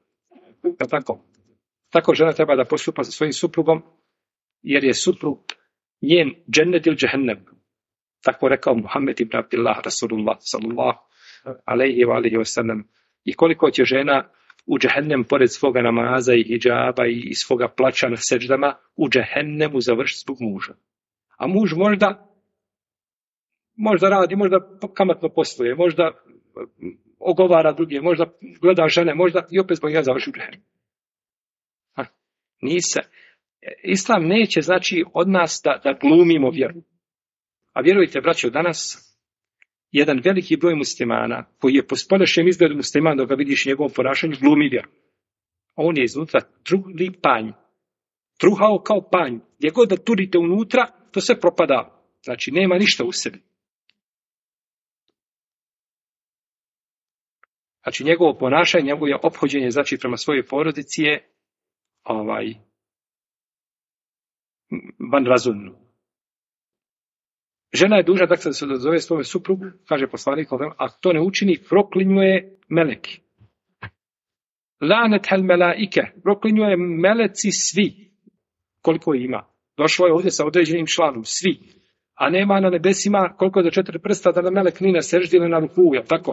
Tako žena treba da postupa sa svojim suprugom, jer je suprug njen džennet ili džehennem. Tako rekao Muhammed ibn Abdillah, Rasulullah, sallallahu alaihi wa sallam. I koliko će žena u džehennem, pored svoga namaza i hidžaba i svoga plaća na seđdama, u džehennemu završiti zbog muža. A muž možda radi, možda kamatno posluje, možda ogovara druge, možda gleda žene, možda i opet zbog njega završi u džehennemu. Islam neće znači od nas da glumimo vjeru. A vjerujte, braćo, danas jedan veliki broj muslimana koji je po spoljašnjem izgledu musliman, dok ga vidiš njegovom ponašanju, glumi vjeru. On je iznutra truli panj. Truhao kao panj. Gdje god da turite unutra, to sve propada. Znači, nema ništa u sebi. Znači, njegovo ponašanje, njegovo ophođenje, znači, prema svojoj porodici je vanrazumno. Žena je dužna da se dozove svome suprugu, kaže poslanik, a to ne učini, proklinjuje meleki. Lanet hel melaike, proklinjuje meleci svi, koliko ima. Došlo je ovdje sa određenim članom, svi. A nema na nebesima koliko do 4 prsta da melek ni na seždi ili na ruku, je tako?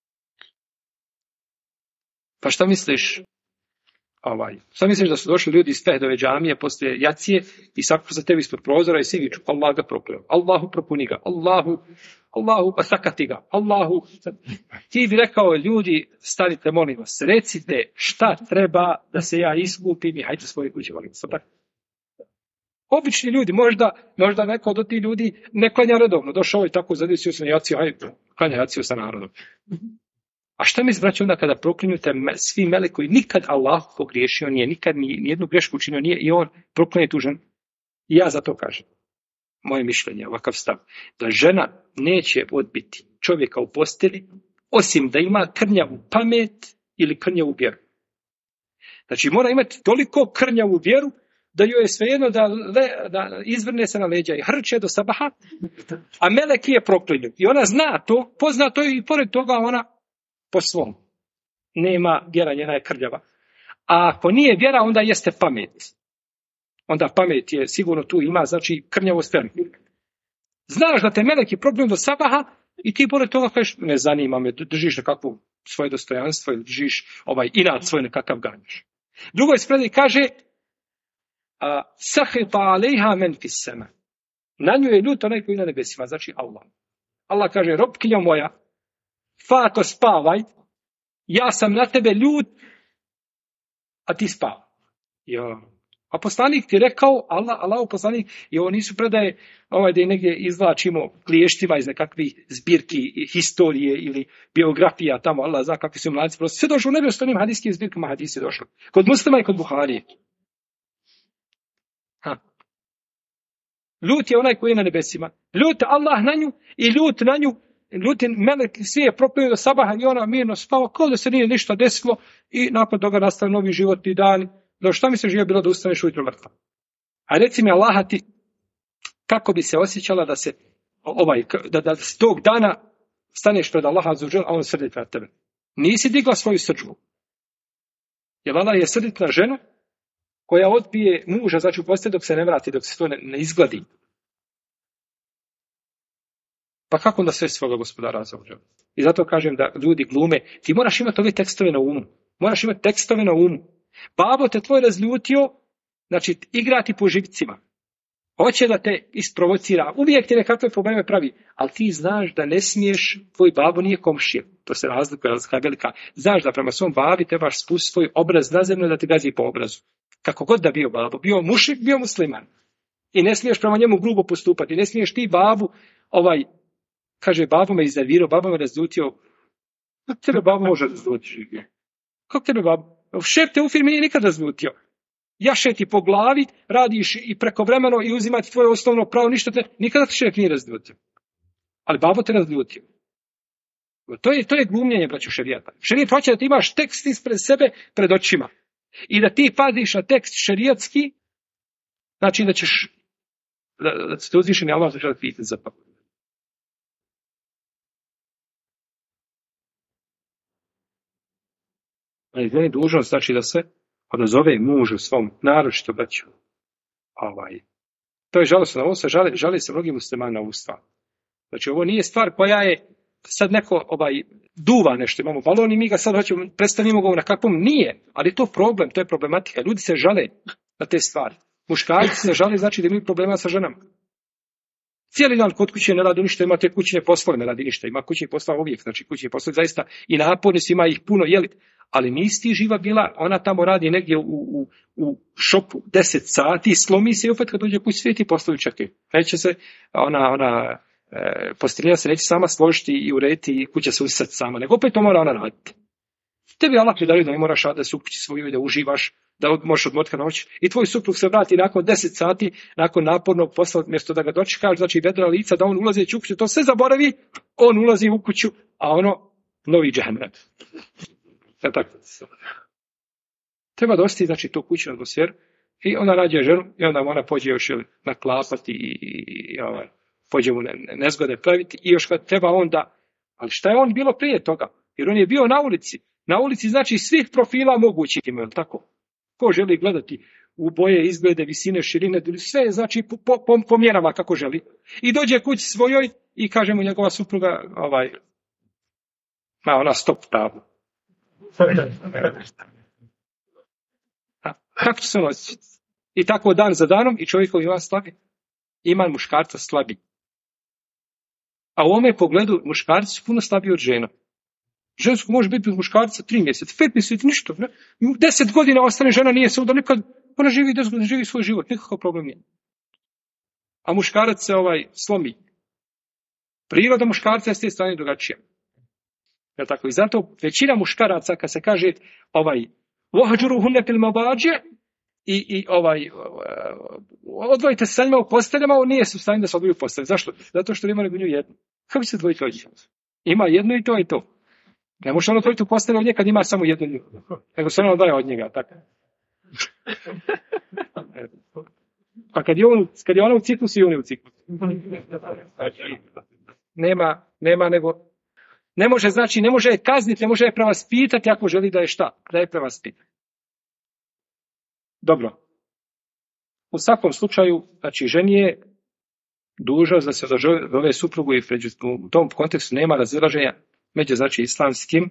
Pa šta misliš? Šta misliš da su došli ljudi iz Fehdove džamije poslije jacije i sakru za tebi ispod prozora i svi viču, Allah ga prokleo, Allahu propuni ga, Allahu pasakati ga, Allahu. Ti bi rekao, ljudi, stanite, molim vas, recite šta treba da se ja iskupim i hajte svoje kuće, molim vas. Obični ljudi, možda neko od tih ljudi ne klanja redovno, došao i tako zadesio se na jaciju, hajde, klanja jaciju sa narodom. A šta mi zbraća onda kada proklinjute svi meleki koji nikad Allah pogriješio nije, nikad nijednu grešku učinio nije i on proklinje tu ženu? I ja zato kažem, moje mišljenje, ovakav stav, da žena neće odbiti čovjeka u posteli, osim da ima krnjavu pamet ili krnjavu vjeru. Znači mora imati toliko krnjavu vjeru da joj je svejedno da izvrne se na leđa i hrče do sabaha, a meleki je proklinju. I ona zna to, pozna to i pored toga ona po svom. Nema vjera, njena je krljava. A ako nije vjera, onda jeste pamet. Onda pamet je sigurno tu ima, znači krnjavost vjeru. Znaš da te meleki proklinju do sabaha i ti pored toga kažeš, ne zanima me, držiš nekakvo svoje dostojanstvo ili držiš inat svoj nekakav ganjaš. Drugo ispred kaže sahita alejha men fis sema. Na nju je ljut onaj koji na nebesima, znači Allah. Allah kaže, robkinja moja, fato spavaj, ja sam na tebe ljut, a ti spavaj. Ja. A poslanik ti rekao, Allahu poslanik, i ovo nisu predaje da je negdje izvlačimo kliještima iz nekakvih zbirki historije ili biografija tamo, Allah zna kakvi su mladci, prosto sve došlo u nevjerovatnim hadijskim zbirkama hadisi došlo. Kod Muslima i kod Buharije. Ljut je onaj koji je na nebesima. Ljut Allah na nju i ljut na nju, ljutin melek svi je proklinio do sabaha i ona mirno spava, kao da se nije ništa desilo i nakon toga nastaje novi životni dan. Da šta mi se živio bilo da ustaneš ujutro mrtva? A reci mi Allaha ti, kako bi se osjećala da se da s tog dana staneš pred Allaha azuđel, a on srdi pred tebe. Nisi digla svoju srđbu. Jer Allah je srditna žena koja odbije muža, znači u postelji dok se ne vrati, dok se to ne izgladi. Pa kako onda sve svoga gospodara azuđel? I zato kažem da ljudi glume, ti moraš imati ove tekstove na umu. Moraš imati tekstove na umu. Babo te tvoj razljutio, znači igrati po živcima. Hoće da te isprovocira, uvijek ti nekakve probleme pravi, ali ti znaš da ne smiješ, tvoj babo nije komšija. To se razlikuje velika. Znaš da prema svom babi trebaš spustiti svoj obraz na zemlju da ti gazi po obrazu. Kako god da bio babo, bio mušik, bio musliman. I ne smiješ prema njemu grubo postupati. Ne smiješ ti babu, kaže babo me iznervirao, babo me razljutio. Kako tebe babo može razljutiti? Kako tebe babo? Šef te u firmi nije nikad razljutio. Jaše ti po glavi, radiš i prekovremeno i uzimati tvoje osnovno pravo, ništa te, nikada te šef nije razljutio. Ali babo te razljutio. To je glumljenje, braćo, šerijata. Šerijat hoće da ti imaš tekst ispred sebe, pred očima. I da ti paziš na tekst šerijatski, znači da ćeš, da se te uzvišeni Allah da pitati za papu. Ali je dužnost, znači da se odazove mužu svom, naročito braću. To je žalostno, ovo se žali se mnogi muslimani na ovu stvar. Znači ovo nije stvar koja je sad neko duva nešto, imamo balon i mi ga sad hoćemo, predstavimo ga na kakvom, nije, ali je to problem, to je problematika. Ljudi se žale na te stvari. Muškarci se žale, znači da imaju problema sa ženama. Cijeli dan kod kuće ne radi ništa, ima te kućne poslove, ne radi ništa, ima kućnih poslova uvijek, znači kućni poslovi zaista i naporni su, ima ih puno, ali nisi ti živa bila, ona tamo radi negdje u šopu 10 sati, slomi se i opet kad dođe kući svi ti poslovi čekaju. Neće se, postelja se neće sama složiti i urediti i kuća se usisati sama, nego opet to mora ona raditi. Tebi Allah pridario da ne moraš da se u kući svoju i da uživaš, da možeš odmotka noć i tvoj suprug se vrati nakon 10 sati, nakon napornog posla, mjesto da ga dočekaš, znači vedra lica, da on ulazi u kuću, to sve zaboravi, on ulazi u kuću, a ono, novi džehennem. Tako. Treba dosti, znači, tu kućnu atmosferu i ona rađe ženu i onda ona pođe još naklapati i pođe mu nezgode praviti i još kad treba onda, ali šta je on bilo prije toga? Jer on je bio na ulici. Na ulici znači svih profila mogućih ima, tako? Ko želi gledati u boje, izglede, visine, širine, sve znači po mjerama kako želi. I dođe kući svojoj i kaže mu njegova supruga, ona stop tabu. Kako će se nositi? I tako dan za danom i čovjekov iman slabi. Iman muškarca slabi. A u ovome pogledu muškarci su puno slabiji od žena. Žensko može biti od muškarca 3 mjeseca, 5 mjeseci, ništa. Ne? 10 godina ostane žena, nije se onda nikad, ona živi 10 godina, živi svoj život, nikakav problem nije. A muškarac se slomi. Priroda muškarca je s te strane drugačija. Ja tako? I zato većina muškaraca, kad se kaže وَهَجُرُهُنَّ فِي الْمَضَاجِعِ i odvojite se sa njima u posteljama, on nije su stanju da se odvoju u postelji. Zašto? Zato što ima nego nju jednu. Kako će se odvojiti od njih? Ima jedno i to i to. Ne može on odvojiti u postelju od nje kad ima samo jednu nju. Nego se ona odvaja od njega. Tako. Pa kad je ona u ciklusu i on je u ciklusu. Nema nego... Ne može je kazniti, ne može je prevaspitati ako želi da je šta? Da je prevaspitati. Dobro. U svakom slučaju, znači, ženi je dužnost da se odazove suprugu i u tom kontekstu nema razilaženja među, znači, islamskim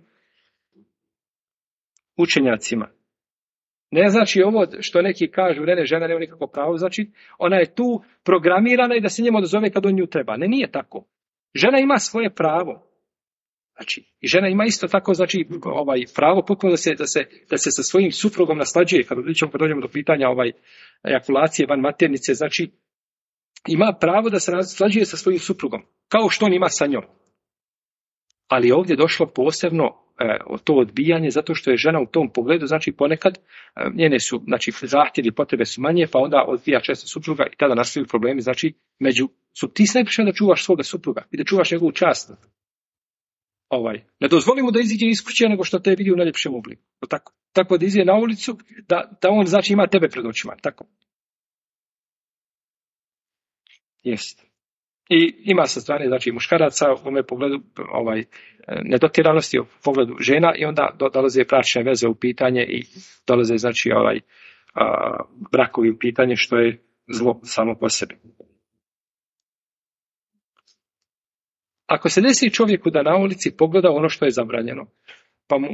učenjacima. Ne znači ovo što neki kažu, žena nema nikakvo pravo, znači, ona je tu programirana i da se njemu odazove kad on nju treba. Ne, nije tako. Žena ima svoje pravo. Znači, i žena ima isto tako, znači, pravo potpuno da se sa svojim suprugom naslađuje, kad dođemo do pitanja ejakulacije van maternice, znači, ima pravo da se naslađuje sa svojim suprugom, kao što on ima sa njom. Ali ovdje došlo posebno to odbijanje, zato što je žena u tom pogledu, znači, ponekad njene su, znači, zahtjevi, potrebe su manje, pa onda odbija često supruga i tada nastaju problemi, znači, ti si najprišao da čuvaš svoga supruga i da čuvaš njegovu čast. Ne dozvoli mu da iziđe iz kuće nego što te vidi u najljepšem obliku. Tako da iziđe na ulicu, da on znači ima tebe pred očima. Tako. Jest. I ima sa strane znači muškaraca u ovome pogledu nedotiranosti u pogledu žena i onda dolaze bračne veze u pitanje i dolaze znači brakovi u pitanje što je zlo samo po sebi. Ako se desi čovjeku da na ulici pogleda ono što je zabranjeno, pa mu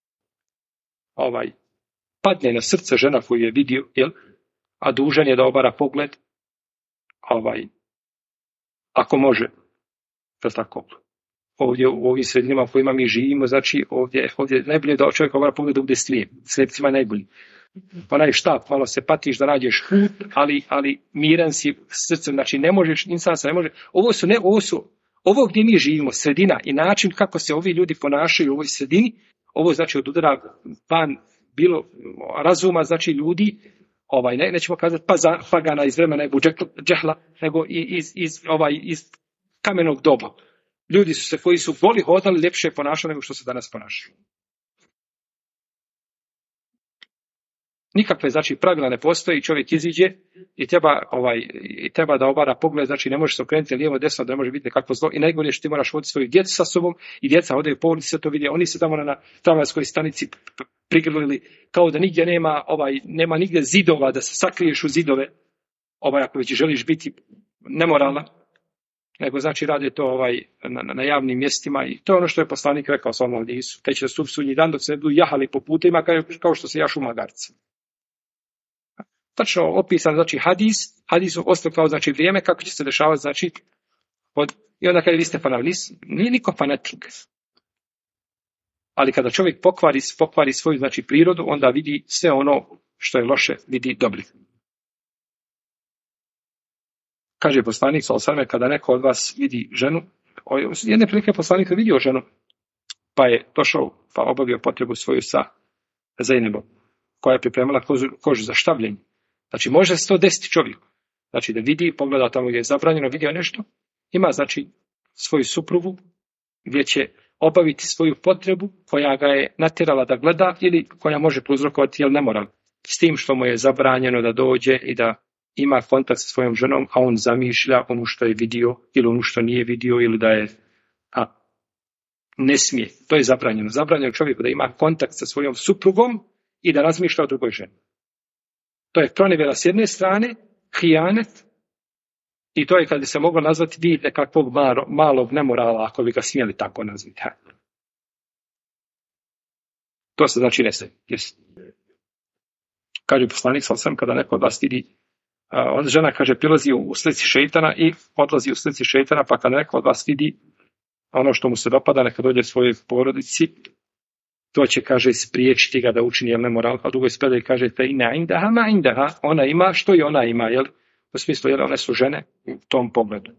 padne na srce žena koju je vidio, a dužan je da obara pogled, ako može, to tako. Ovdje u ovim sredinama u kojima mi živimo, znači ovdje najbolje da čovjek obara pogled da bude slijep. Slijepcima je najbolji. Onaj štap, malo se patiš da nađeš put, ali miran si srcem, znači ne možeš, insan se ne može. Ovo gdje mi živimo, sredina i način kako se ovi ljudi ponašaju u ovoj sredini, ovo znači od udara van bilo razuma, znači ljudi, nećemo kazati pagana iz vremena Ebu Džehla, nego iz kamenog doba. Ljudi su se koji su boli hodali, ljepše ponašali nego što se danas ponašaju. Nikakve, znači, pravila ne postoji, čovjek iziđe i treba da obara pogled, znači ne može se okrenuti lijevo, desno, da ne može biti nekakvo zlo. I najgore je što ti moraš voditi svoju djecu sa sobom i djeca hodaju po ulici, sve to vidi. Oni se tamo na tramvajskoj stanici prigrlili kao da nigdje nema nigdje zidova, da se sakriješ u zidove, ako već želiš biti nemoralna, nego znači rade to na javnim mjestima i to je ono što je poslanik rekao sa ovom hadisu. Te će stup sudnji dan dok se budu jahali po putima kao što se jašu magarci. Tačno opisan, znači hadis ostao kao znači vrijeme kako će se dešavati, znači i onda kada vi ste fanatik, nije niko fanatik. Ali kada čovjek pokvari svoju znači prirodu, onda vidi sve ono što je loše, vidi dobro. Kaže poslanik sallallahu kada neko od vas vidi ženu, jedne prilike poslanik je vidio ženu, pa je došao, pa obavio potrebu svoju sa Zejnebom, koja je pripremala kožu za štavljenje. Znači može se to desiti čovjeku. Znači da vidi, pogleda tamo gdje je zabranjeno, vidio nešto, ima znači svoju suprugu gdje će obaviti svoju potrebu koja ga je natjerala da gleda ili koja može prouzrokovati nemoral. S tim što mu je zabranjeno da dođe i da ima kontakt sa svojom ženom, a on zamišlja ono što je vidio ili ono što nije vidio ili da je ne smije. To je zabranjeno. Zabranjeno čovjeku da ima kontakt sa svojom suprugom i da razmišlja o drugoj ženi. To je pronevjera s jedne strane, hijanet, i to je kad bi se moglo nazvati vid nekakvog malog nemorala, ako bi ga smjeli tako nazvati. To se znači ne smije. Kaže poslanik sallallahu kada neko od vas vidi, žena kaže prilazi u slici šejtana i odlazi u slici šejtana, pa kada neko od vas vidi ono što mu se dopada, neka dođe svojoj porodici, to će, kaže, spriječiti ga da učini nemoral, a drugoj spredaj kaže ona ima što i ona ima, jel? U smislu, jel, one su žene u tom pogledu.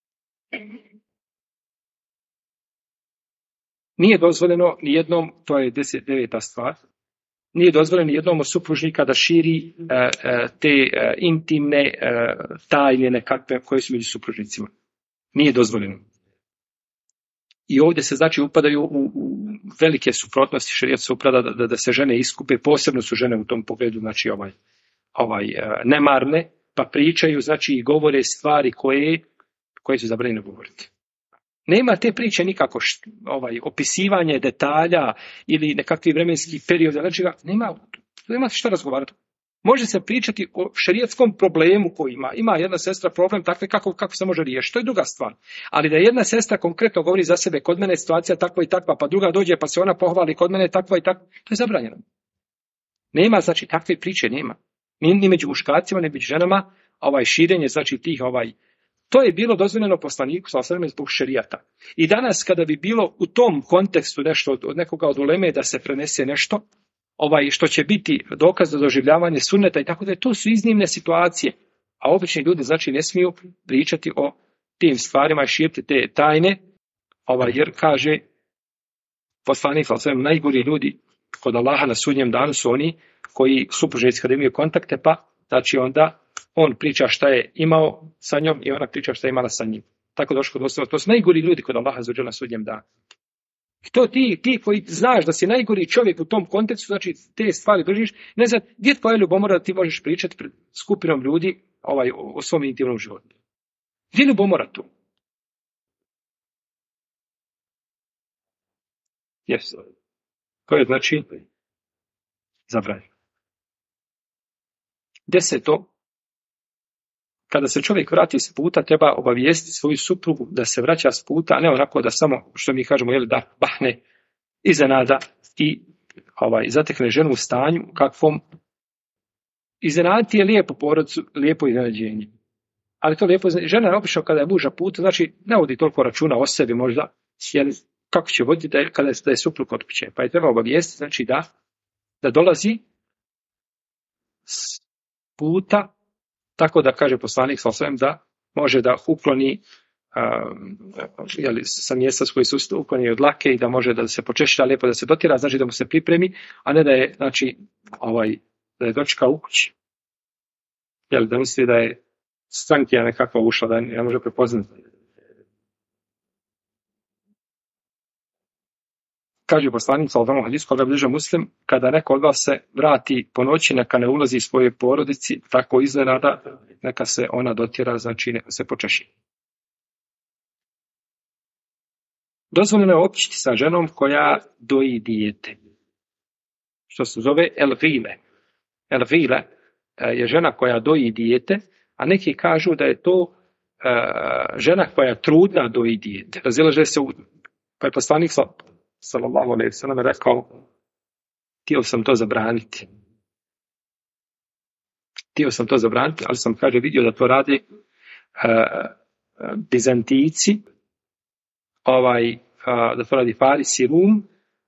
Nije dozvoljeno ni jednom, to je 9. stvar, nije dozvoljeno ni jednom od supružnika da širi te intimne tajne nekakve koje su među supružnicima. Nije dozvoljeno. I ovdje se znači upadaju u velike suprotnosti, šerijat se upada da se žene iskupe, posebno su žene u tom pogledu, znači nemarne, pa pričaju, znači i govore stvari koje su zabranjene govoriti. Nema te priče nikako opisivanje detalja ili nekakvi vremenski period, znači nema što razgovarati. Može se pričati o šerijatskom problemu koji ima jedna sestra problem takve kako se može riješiti. To je druga stvar. Ali da jedna sestra konkretno govori za sebe, kod mene je situacija takva i takva, pa druga dođe pa se ona pohvali, kod mene je takva i takva, to je zabranjeno. Nema, znači, takve priče nema. Ni među muškarcima, ni među ženama, širenje, znači tih to je bilo dozvoljeno poslaniku sallallahu zbog šerijata. I danas kada bi bilo u tom kontekstu nešto od nekoga od uleme da se prenese nešto, što će biti dokaz za doživljavanje sunneta i tako da, to su iznimne situacije. A obični ljudi znači ne smiju pričati o tim stvarima i širiti te tajne, jer kaže poslanik sallallahu najgori ljudi kod Allaha na sudnjem danu su oni koji supružnici kada imaju kontakte, pa znači onda on priča šta je imao sa njom i ona priča šta je imala sa njim. Tako došlo do osnova. To su najgori ljudi kod Allaha na sudnjem danu. I to ti koji znaš da si najgori čovjek u tom kontekstu, znači te stvari držiš, ne znam, gdje je tvoja ljubomora da ti možeš pričati pred skupinom ljudi o svom intimnom životu? Gdje je ljubomora tu? Yes. To je znači zabranjeno. 10. Kada se čovjek vrati s puta, treba obavijestiti svoju suprugu da se vraća s puta, a ne onako da samo, što mi kažemo, da bahne iznenada i zatekne ženu u stanju kakvom iznenaditi je lijepo porodcu, lijepo iznenađenje. Ali to lijepo žena je obično kada je muža puta, znači ne vodi toliko računa o sebi možda, jer kako će voditi da je suprug kod kuće. Pa je treba obavijestiti, znači da dolazi s puta, tako da kaže poslanik sallallahu da može da ukloni sa mjesta s koji su uklonjeni od dlake i da može da se počešlja lijepo, da se dotira, znači da mu se pripremi, a ne da je, znači, da je dočekao u kući. Da misli da je strankija nekakva ušla, da ne može prepoznati. Kaže poslanik sallallahu alejhi ve sellem, koga bliže Muslim, kada neko od vas se vrati po noći, neka ne ulazi svojoj porodici, tako iznenada, neka se ona dotira, znači neka se počeši. Dozvoljeno je općiti sa ženom koja doji dijete, što se zove elvile. Elvile je žena koja doji dijete, a neki kažu da je to žena koja trudna doji dijete. Razilaže se pa je poslanik sallallahu alejhi ve sellem rekao, htio sam to zabraniti, ali sam, kaže, vidio da to rade Bizantijci, da to radi Faris i Rum,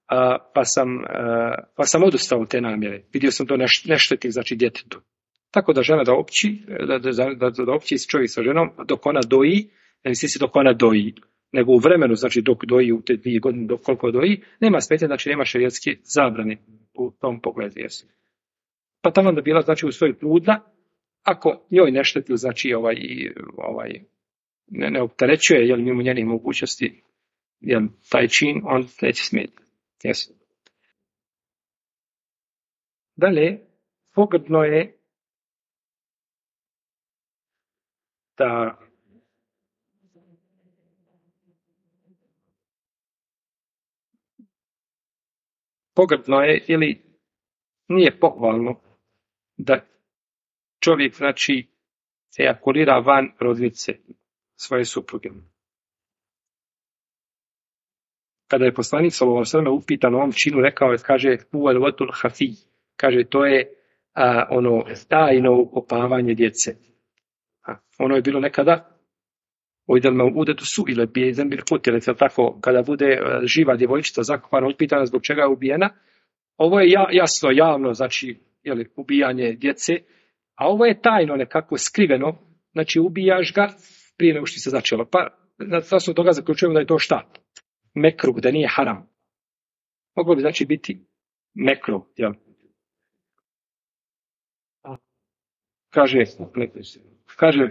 pa sam odustao od te namjere. Vidio sam to ne šteti, znači, djetetu. Tako da žena da opći čovjek sa ženom dok ona doji, ne misli se dok ona doji, nego u vremenu, znači dok doji, u te 2 godine, dok koliko doji, nema smetnje, znači nema šerijatske zabrane u tom pogledu. Pa tamo da bila, znači, u svojoj trudna, ako njoj ne šteti, znači ne opterećuje, jel, mimo njenih mogućnosti, jel, taj čin, on neće smetiti. Dalje, pogrdno je da ili nije pohvalno da čovjek, znači, ejakulira van rodnice svoje supruge. Kada je poslanik sallallahu alejhi ve sellem upitan o ovom činu, rekao je, kaže, huwal watul hafi, kaže, to je ono tajno ukopavanje djece. Ono je bilo nekada ojdel me udetu su ili bi zembil kutile, tako, kada bude živa djevojčica zakopana, upitana zbog čega je ubijena. Ovo je jasno, javno, znači, ubijanje djece, a ovo je tajno, nekako skriveno, znači ubijaš ga prije nego što se začelo. Pa na osnovu toga zaključujemo da je to šta? Mekruh, da nije haram. Moglo bi, znači, biti mekruh, jel? Kaže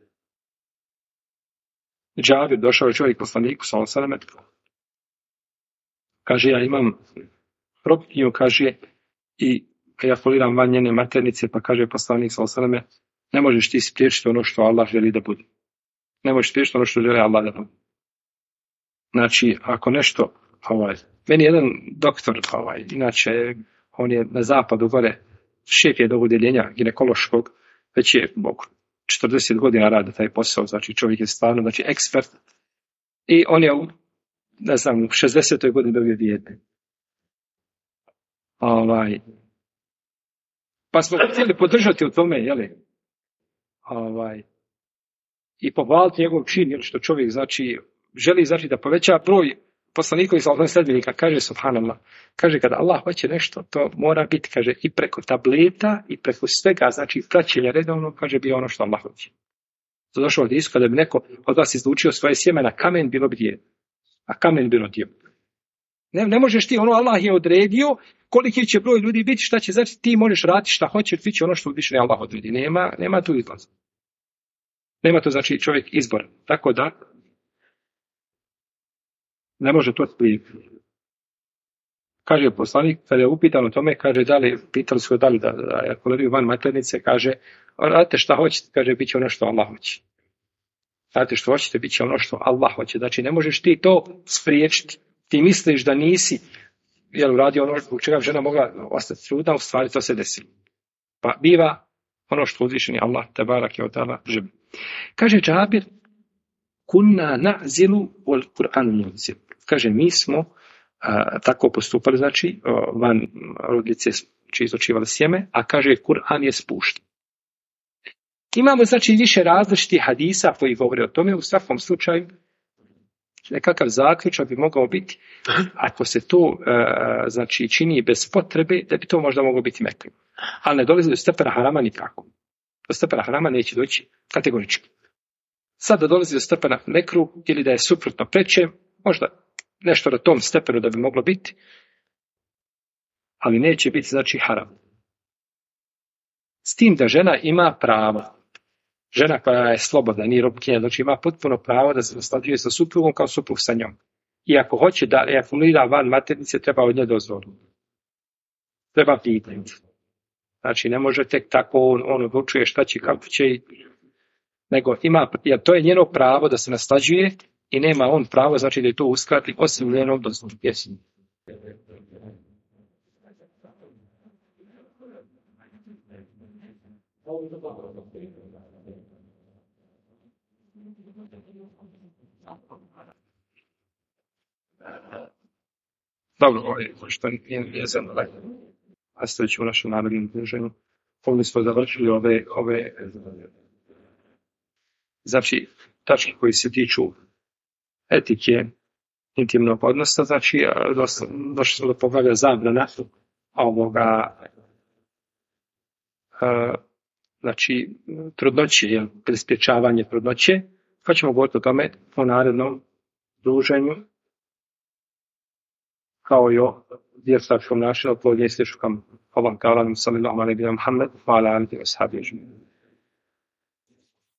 Džabir, došao je čovjek poslaniku sallallahu alejhi ve sellem, kaže, ja imam propinju, kaže, i ja foliram van njene maternice, pa kaže poslanik sallallahu alejhi ve sellem, ne možeš ti spriječiti ono što Allah želi da bude. Ne možeš spriječiti ono što želi Allah da bude. Znači, ako nešto, meni jedan doktor, inače, on je na zapadu gore, šef je do udjeljenja ginekološkog, već je oko 40 godina radi taj posao, znači čovjek je stvarno, znači, ekspert, i on je u 60. godini dobio dijete. Pa smo htjeli podržati u tome, i pohvaliti njegov čin, što čovjek, znači, želi, znači, da poveća broj poslanikovi sallallahu sledbenika, kaže subhanallah, kaže, kada Allah hoće nešto, to mora biti, kaže, i preko tableta i preko svega, znači praćenja redovno, kaže, bi ono što Allah hoće. Došao od Isu, kada bi neko od vas izlučio svoje sjeme na kamen, bilo bi dijete, a kamen bilo dio. Ne možeš ti, Allah je odredio koliki će broj ljudi biti, šta će, znači ti možeš raditi šta hoćeš, ti će ono što više Allah odredi. Nema tu izlaza. Nema to, znači, čovjek izbor. Tako da ne može to sprijeti. Kaže poslanik, kada je upitan o tome, kaže, pitali su da li da ejakuliraju van maternice, kaže, radite šta hoćete, kaže, bit će ono što Allah hoće. Radite što hoćete, bit će ono što Allah hoće. Znači, ne možeš ti to spriječiti. Ti misliš da nisi, uradio ono zbog čega žena mogla ostati trudna, u stvari to se desilo. Pa biva ono što uzvišeni Allah, tebarak je od Allah, želi. Kaže Džabir, kunna na'zilu wal Kur'an yunzil. Kaže, mi smo tako postupali, znači, van rodilice čiji izočivali sjeme, a kaže, Kur'an je spušten. Imamo, znači, više različitih hadisa koji govore o tome. U svakom slučaju, nekakav zaključak bi mogao biti, ako se to, znači, čini bez potrebe, da bi to možda moglo biti mekruh. Ali ne dolazi do stepena harama nikako. Do stepena harama neće doći kategorički. Sad da dolazi do stepena mekruh ili da je suprotno preče, možda nešto na tom stepenu da bi moglo biti, ali neće biti znači haram. S tim da žena ima pravo, žena koja je slobodna, nije robkinja, znači ima potpuno pravo da se naslađuje sa suprugom kao suprug sa njom. I ako hoće da ejakulira van maternice, treba od nje dozvolu. Treba pitati. Znači, ne može tek tako on odlučuje šta će, kako će, nego ima, jer to je njeno pravo da se naslađuje i nema on pravo, znači da je to uskrati osim njenom dozvolu. Jesi. Dobro, ovo je što nije zemlje. Nastavit ću u našem narodnom druženju. Ovdje smo završili ove znači, tačke koji se tiču etike intimnog odnosa, znači, došli smo do poglavlja zabrana ovoga, znači, trudnoće, sprječavanje trudnoće, pa ćemo govoriti o tome u narednom druženju, kao i o vjersačkom načinu, oplodnje i sličnom ovom kalanju sallallahu alejhi ve sellem Muhammed, wa ala alihi wa sahbihi.